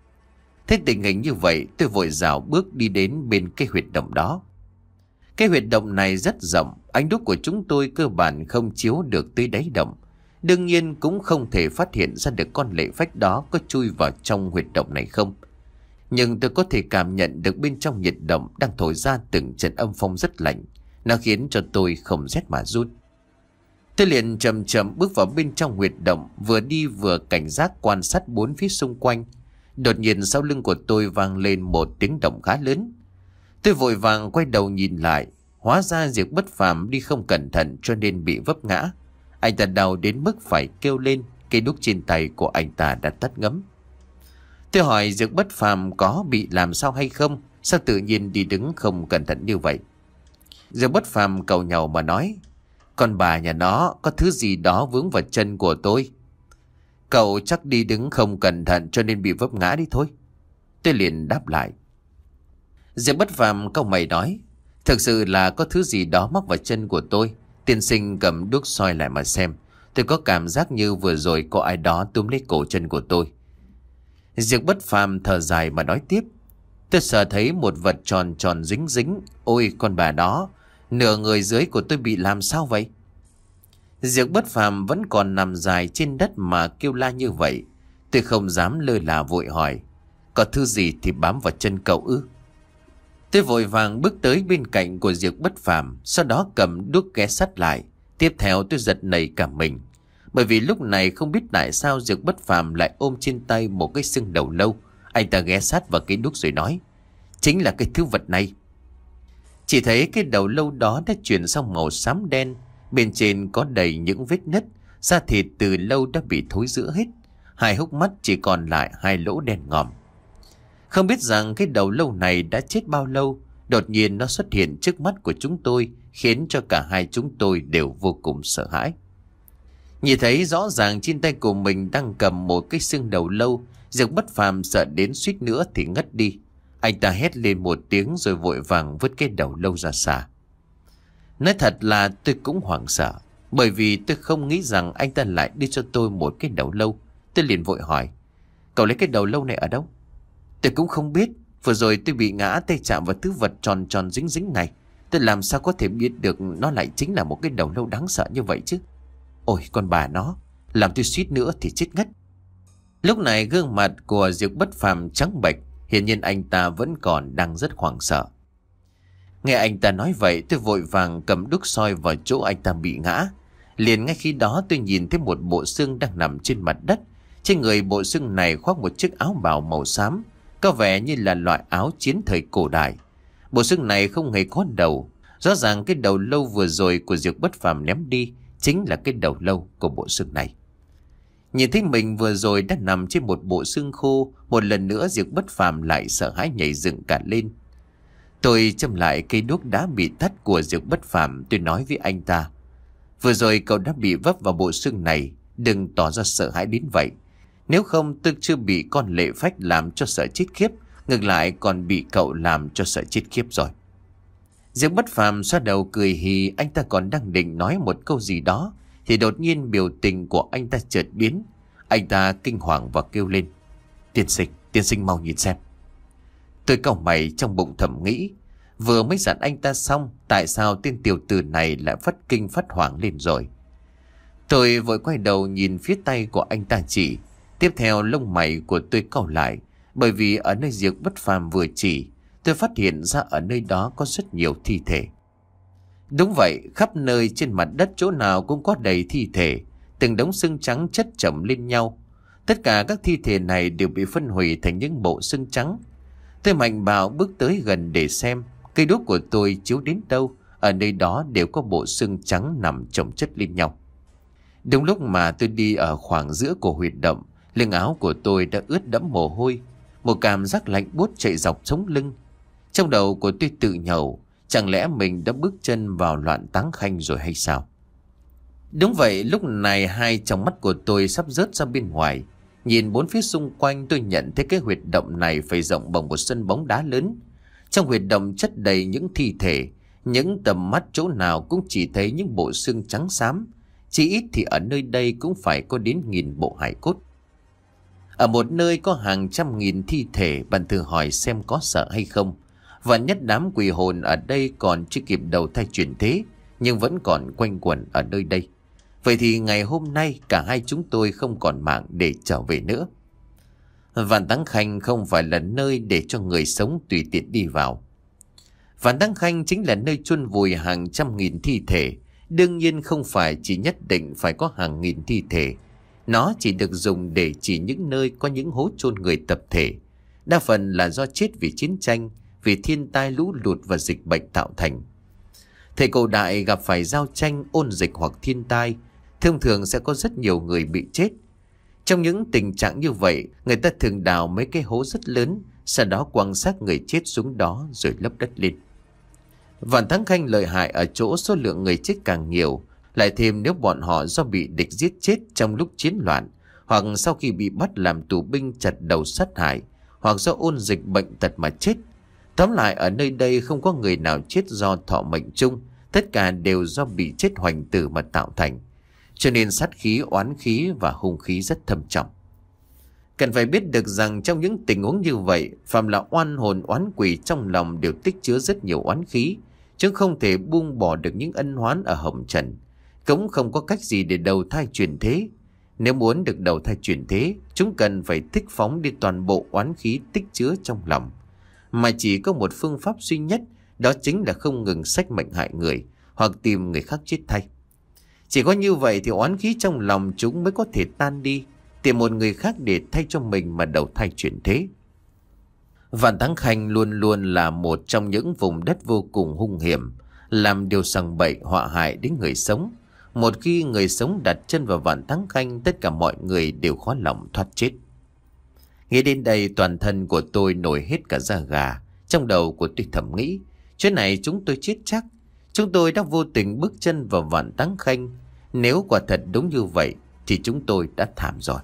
Thế tình hình như vậy, tôi vội rảo bước đi đến bên cái huyệt động đó. Cái huyệt động này rất rộng, ánh đuốc của chúng tôi cơ bản không chiếu được tới đáy động. Đương nhiên cũng không thể phát hiện ra được con lệ phách đó có chui vào trong huyệt động này không. Nhưng tôi có thể cảm nhận được bên trong nhiệt động đang thổi ra từng trận âm phong rất lạnh. Nó khiến cho tôi không rét mà run. Tôi liền chậm chậm bước vào bên trong huyệt động, vừa đi vừa cảnh giác quan sát bốn phía xung quanh. Đột nhiên sau lưng của tôi vang lên một tiếng động khá lớn. Tôi vội vàng quay đầu nhìn lại. Hóa ra Dược Bất Phàm đi không cẩn thận cho nên bị vấp ngã. Anh ta đau đến mức phải kêu lên. Cây đuốc trên tay của anh ta đã tắt ngấm. Tôi hỏi Dược Bất Phàm có bị làm sao hay không, sao tự nhiên đi đứng không cẩn thận như vậy. Dược Bất Phàm cầu nhàu mà nói: Con bà nhà nó có thứ gì đó vướng vào chân của tôi. Cậu chắc đi đứng không cẩn thận cho nên bị vấp ngã đi thôi. Tôi liền đáp lại. Dược Bất Phàm cau mày nói: Thực sự là có thứ gì đó mắc vào chân của tôi. Tiên sinh cầm đuốc soi lại mà xem. Tôi có cảm giác như vừa rồi có ai đó túm lấy cổ chân của tôi. Dược Bất Phàm thở dài mà nói tiếp: Tôi sợ thấy một vật tròn tròn dính dính. Ôi con bà đó, nửa người dưới của tôi bị làm sao vậy? Dược Bất Phàm vẫn còn nằm dài trên đất mà kêu la như vậy. Tôi không dám lơ là vội hỏi: Có thứ gì thì bám vào chân cậu ư? Tôi vội vàng bước tới bên cạnh của Diệp Bất Phàm, sau đó cầm đuốc ghé sát lại. Tiếp theo tôi giật nảy cả mình, bởi vì lúc này không biết tại sao Diệp Bất Phàm lại ôm trên tay một cái xương đầu lâu. Anh ta ghé sát vào cái đuốc rồi nói: Chính là cái thứ vật này. Chỉ thấy cái đầu lâu đó đã chuyển sang màu xám đen, bên trên có đầy những vết nứt, da thịt từ lâu đã bị thối rữa hết, hai hốc mắt chỉ còn lại hai lỗ đen ngòm. Không biết rằng cái đầu lâu này đã chết bao lâu, đột nhiên nó xuất hiện trước mắt của chúng tôi, khiến cho cả hai chúng tôi đều vô cùng sợ hãi. Nhìn thấy rõ ràng trên tay của mình đang cầm một cái xương đầu lâu, Diệp Bất Phàm sợ đến suýt nữa thì ngất đi. Anh ta hét lên một tiếng rồi vội vàng vứt cái đầu lâu ra xa. Nói thật là tôi cũng hoảng sợ, bởi vì tôi không nghĩ rằng anh ta lại đưa cho tôi một cái đầu lâu. Tôi liền vội hỏi: Cậu lấy cái đầu lâu này ở đâu? Tôi cũng không biết, vừa rồi tôi bị ngã tay chạm vào thứ vật tròn tròn dính dính này. Tôi làm sao có thể biết được nó lại chính là một cái đầu lâu đáng sợ như vậy chứ? Ôi con bà nó, làm tôi suýt nữa thì chết ngất. Lúc này gương mặt của Diệp Bất Phàm trắng bệch, hiển nhiên anh ta vẫn còn đang rất hoảng sợ. Nghe anh ta nói vậy, tôi vội vàng cầm đuốc soi vào chỗ anh ta bị ngã. Liền ngay khi đó tôi nhìn thấy một bộ xương đang nằm trên mặt đất. Trên người bộ xương này khoác một chiếc áo bào màu xám, có vẻ như là loại áo chiến thời cổ đại. Bộ xương này không hề có đầu. Rõ ràng cái đầu lâu vừa rồi của Diệp Bất Phàm ném đi chính là cái đầu lâu của bộ xương này. Nhìn thấy mình vừa rồi đã nằm trên một bộ xương khô, một lần nữa Diệp Bất Phàm lại sợ hãi nhảy dựng cả lên. Tôi châm lại cây đuốc đã bị tắt của Diệp Bất Phàm, tôi nói với anh ta: Vừa rồi cậu đã bị vấp vào bộ xương này, đừng tỏ ra sợ hãi đến vậy. Nếu không tôi chưa bị con lệ phách làm cho sợ chết khiếp, ngược lại còn bị cậu làm cho sợ chết khiếp rồi. Diệp Bất Phàm xoa đầu cười hì, anh ta còn đang định nói một câu gì đó thì đột nhiên biểu tình của anh ta chợt biến. Anh ta kinh hoàng và kêu lên: Tiên sinh, tiên sinh mau nhìn xem. Tôi cau mày trong bụng thầm nghĩ, vừa mới dặn anh ta xong, tại sao tên tiểu tử này lại phát kinh phát hoảng lên rồi. Tôi vội quay đầu nhìn phía tay của anh ta chỉ. Tiếp theo lông mày của tôi cau lại, bởi vì ở nơi Diệp Bất Phàm vừa chỉ, tôi phát hiện ra ở nơi đó có rất nhiều thi thể. Đúng vậy, khắp nơi trên mặt đất chỗ nào cũng có đầy thi thể, từng đống xương trắng chất chồng lên nhau. Tất cả các thi thể này đều bị phân hủy thành những bộ xương trắng. Tôi mạnh bạo bước tới gần để xem. Cây đuốc của tôi chiếu đến đâu, ở nơi đó đều có bộ xương trắng nằm chồng chất lên nhau. Đúng lúc mà tôi đi ở khoảng giữa của huyệt động, lưng áo của tôi đã ướt đẫm mồ hôi. Một cảm giác lạnh buốt chạy dọc sống lưng. Trong đầu của tôi tự nhủ, chẳng lẽ mình đã bước chân vào loạn táng khanh rồi hay sao? Đúng vậy, lúc này hai tròng mắt của tôi sắp rớt ra bên ngoài. Nhìn bốn phía xung quanh, tôi nhận thấy cái huyệt động này phải rộng bằng một sân bóng đá lớn. Trong huyệt động chất đầy những thi thể, những tầm mắt chỗ nào cũng chỉ thấy những bộ xương trắng xám. Chỉ ít thì ở nơi đây cũng phải có đến nghìn bộ hài cốt. Ở một nơi có hàng trăm nghìn thi thể, bạn thử hỏi xem có sợ hay không. Và nhất đám quỷ hồn ở đây còn chưa kịp đầu thai chuyển thế, nhưng vẫn còn quanh quẩn ở nơi đây. Vậy thì ngày hôm nay cả hai chúng tôi không còn mạng để trở về nữa. Vạn Táng Khanh không phải là nơi để cho người sống tùy tiện đi vào. Vạn Táng Khanh chính là nơi chôn vùi hàng trăm nghìn thi thể. Đương nhiên không phải chỉ nhất định phải có hàng nghìn thi thể. Nó chỉ được dùng để chỉ những nơi có những hố chôn người tập thể. Đa phần là do chết vì chiến tranh, vì thiên tai lũ lụt và dịch bệnh tạo thành. Thời cổ đại gặp phải giao tranh, ôn dịch hoặc thiên tai, thông thường sẽ có rất nhiều người bị chết. Trong những tình trạng như vậy, người ta thường đào mấy cái hố rất lớn, sau đó quăng xác người chết xuống đó rồi lấp đất lên. Vạn Táng Khanh lợi hại ở chỗ số lượng người chết càng nhiều, lại thêm nếu bọn họ do bị địch giết chết trong lúc chiến loạn, hoặc sau khi bị bắt làm tù binh chặt đầu sát hại, hoặc do ôn dịch bệnh tật mà chết. Tóm lại ở nơi đây không có người nào chết do thọ mệnh chung, tất cả đều do bị chết hoành tử mà tạo thành. Cho nên sát khí, oán khí và hung khí rất thâm trọng. Cần phải biết được rằng trong những tình huống như vậy, phàm là oan hồn oán quỷ trong lòng đều tích chứa rất nhiều oán khí, chứ không thể buông bỏ được những ân oán ở hồng trần, cũng không có cách gì để đầu thai chuyển thế. Nếu muốn được đầu thai chuyển thế, chúng cần phải thích phóng đi toàn bộ oán khí tích chứa trong lòng. Mà chỉ có một phương pháp duy nhất, đó chính là không ngừng xách mệnh hại người hoặc tìm người khác chết thay. Chỉ có như vậy thì oán khí trong lòng chúng mới có thể tan đi, tìm một người khác để thay cho mình mà đầu thai chuyển thế. Vạn Thắng Khanh luôn luôn là một trong những vùng đất vô cùng hung hiểm, làm điều sằng bậy họa hại đến người sống. Một khi người sống đặt chân vào Vạn Thắng Khanh, tất cả mọi người đều khó lòng thoát chết. Nghĩ đến đây, toàn thân của tôi nổi hết cả da gà. Trong đầu của tôi thầm nghĩ, chỗ này chúng tôi chết chắc. Chúng tôi đã vô tình bước chân vào Vạn Thắng Khanh. Nếu quả thật đúng như vậy thì chúng tôi đã thảm rồi.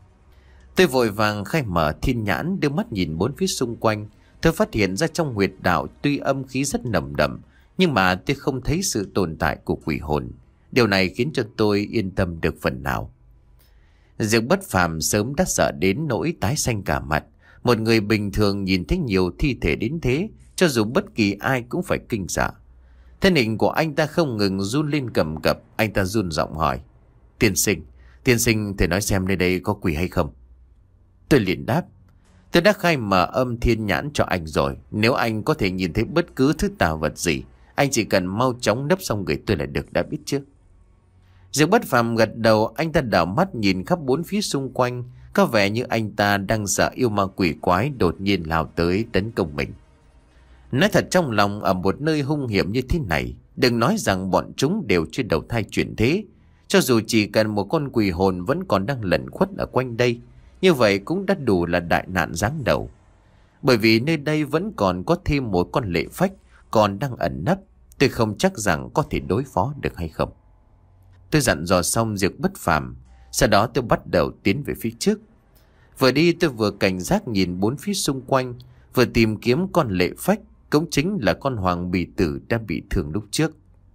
Tôi vội vàng khai mở thiên nhãn, đưa mắt nhìn bốn phía xung quanh. Tôi phát hiện ra trong huyệt đạo tuy âm khí rất nồng đậm, nhưng mà tôi không thấy sự tồn tại của quỷ hồn. Điều này khiến cho tôi yên tâm được phần nào. Diệp Bất Phàm sớm đã sợ đến nỗi tái xanh cả mặt. Một người bình thường nhìn thấy nhiều thi thể đến thế, cho dù bất kỳ ai cũng phải kinh sợ. Thân hình của anh ta không ngừng run lên cầm cập. Anh ta run giọng hỏi: Tiên sinh, tiên sinh thầy nói xem nơi đây có quỷ hay không? Tôi liền đáp: Tôi đã khai mở âm thiên nhãn cho anh rồi. Nếu anh có thể nhìn thấy bất cứ thứ tà vật gì, anh chỉ cần mau chóng nấp xong người tôi là được, đã biết chưa? Diệp Bất Phàm gật đầu. Anh ta đảo mắt nhìn khắp bốn phía xung quanh, có vẻ như anh ta đang sợ yêu ma quỷ quái đột nhiên lao tới tấn công mình. Nói thật, trong lòng ở một nơi hung hiểm như thế này, đừng nói rằng bọn chúng đều chưa đầu thai chuyển thế, cho dù chỉ cần một con quỷ hồn vẫn còn đang lẩn khuất ở quanh đây, như vậy cũng đã đủ là đại nạn giáng đầu. Bởi vì nơi đây vẫn còn có thêm một con lệ phách còn đang ẩn nấp, tôi không chắc rằng có thể đối phó được hay không. Tôi dặn dò xong Diệp Bất Phàm, sau đó tôi bắt đầu tiến về phía trước. Vừa đi tôi vừa cảnh giác nhìn bốn phía xung quanh, vừa tìm kiếm con lệ phách, cũng chính là con hoàng bì tử đã bị thương lúc trước.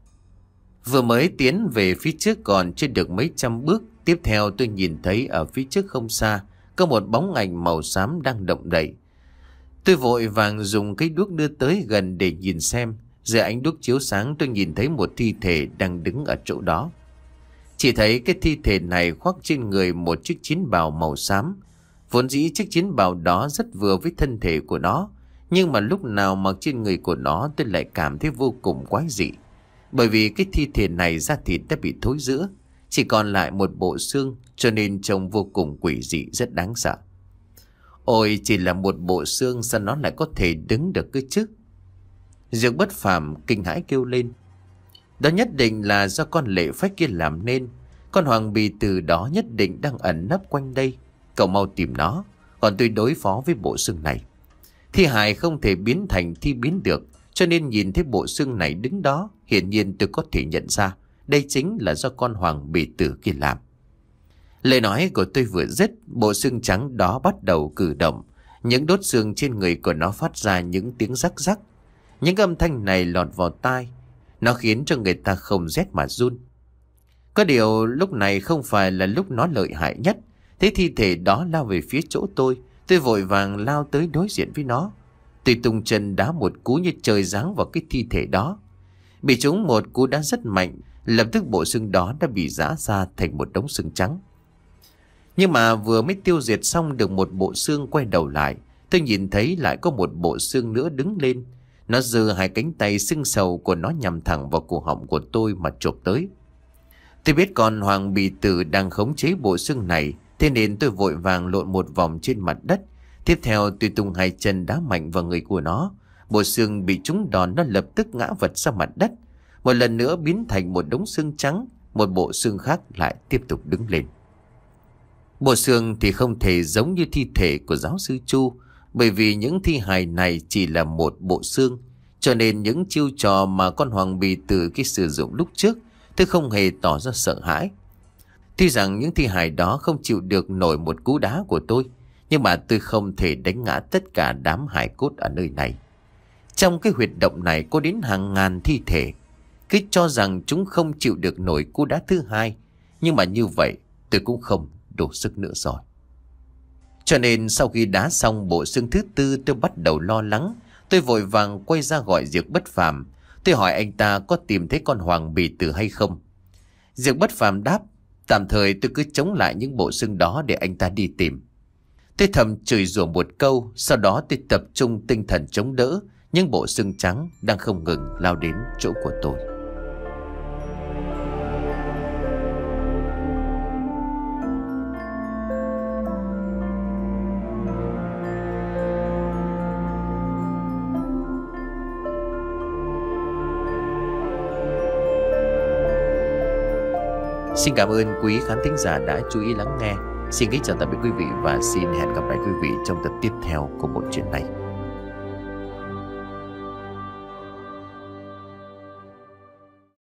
Vừa mới tiến về phía trước còn chưa được mấy trăm bước, tiếp theo tôi nhìn thấy ở phía trước không xa có một bóng ảnh màu xám đang động đậy. Tôi vội vàng dùng cây đuốc đưa tới gần để nhìn xem. Dưới ánh đuốc chiếu sáng, tôi nhìn thấy một thi thể đang đứng ở chỗ đó. Chỉ thấy cái thi thể này khoác trên người một chiếc chiến bào màu xám. Vốn dĩ chiếc chiến bào đó rất vừa với thân thể của nó, nhưng mà lúc nào mặc trên người của nó tôi lại cảm thấy vô cùng quái dị. Bởi vì cái thi thể này da thịt đã bị thối rữa, chỉ còn lại một bộ xương, cho nên trông vô cùng quỷ dị, rất đáng sợ. Ôi, chỉ là một bộ xương sao nó lại có thể đứng được cơ chứ? Diệp Bất Phàm kinh hãi kêu lên: Đó nhất định là do con lệ phách kia làm nên. Con hoàng bì tử đó nhất định đang ẩn nấp quanh đây. Cậu mau tìm nó, còn tôi đối phó với bộ xương này. Thi hài không thể biến thành thi biến được, cho nên nhìn thấy bộ xương này đứng đó, hiển nhiên tôi có thể nhận ra đây chính là do con hoàng bì tử kia làm. Lời nói của tôi vừa dứt, bộ xương trắng đó bắt đầu cử động. Những đốt xương trên người của nó phát ra những tiếng rắc rắc. Những âm thanh này lọt vào tai, nó khiến cho người ta không rét mà run. Có điều lúc này không phải là lúc nó lợi hại nhất. Thấy thi thể đó lao về phía chỗ tôi, tôi vội vàng lao tới đối diện với nó. Tôi tung chân đá một cú như trời giáng vào cái thi thể đó. Bị trúng một cú đá rất mạnh, lập tức bộ xương đó đã bị giã ra thành một đống xương trắng. Nhưng mà vừa mới tiêu diệt xong được một bộ xương, quay đầu lại, tôi nhìn thấy lại có một bộ xương nữa đứng lên. Nó giơ hai cánh tay sưng sầu của nó nhằm thẳng vào cổ họng của tôi mà chộp tới. Tôi biết con hoàng bì tử đang khống chế bộ xương này, thế nên tôi vội vàng lộn một vòng trên mặt đất. Tiếp theo tôi tung hai chân đá mạnh vào người của nó. Bộ xương bị trúng đòn, nó lập tức ngã vật ra mặt đất, một lần nữa biến thành một đống xương trắng. Một bộ xương khác lại tiếp tục đứng lên. Bộ xương thì không thể giống như thi thể của giáo sư Chu, bởi vì những thi hài này chỉ là một bộ xương, cho nên những chiêu trò mà con hoàng bì tử kia sử dụng lúc trước, tôi không hề tỏ ra sợ hãi. Tuy rằng những thi hài đó không chịu được nổi một cú đá của tôi, nhưng mà tôi không thể đánh ngã tất cả đám hài cốt ở nơi này. Trong cái huyệt động này có đến hàng ngàn thi thể. Cứ cho rằng chúng không chịu được nổi cú đá thứ hai, nhưng mà như vậy tôi cũng không đủ sức nữa rồi. Cho nên sau khi đá xong bộ xương thứ tư, tôi bắt đầu lo lắng. Tôi vội vàng quay ra gọi Diệp Bất Phàm. Tôi hỏi anh ta có tìm thấy con hoàng bì tử hay không. Diệp Bất Phàm đáp: Tạm thời tôi cứ chống lại những bộ xương đó để anh ta đi tìm. Tôi thầm chửi rủa một câu, sau đó tôi tập trung tinh thần chống đỡ những bộ xương trắng đang không ngừng lao đến chỗ của tôi. Xin cảm ơn quý khán thính giả đã chú ý lắng nghe. Xin kính chào tạm biệt quý vị và xin hẹn gặp lại quý vị trong tập tiếp theo của bộ truyện này.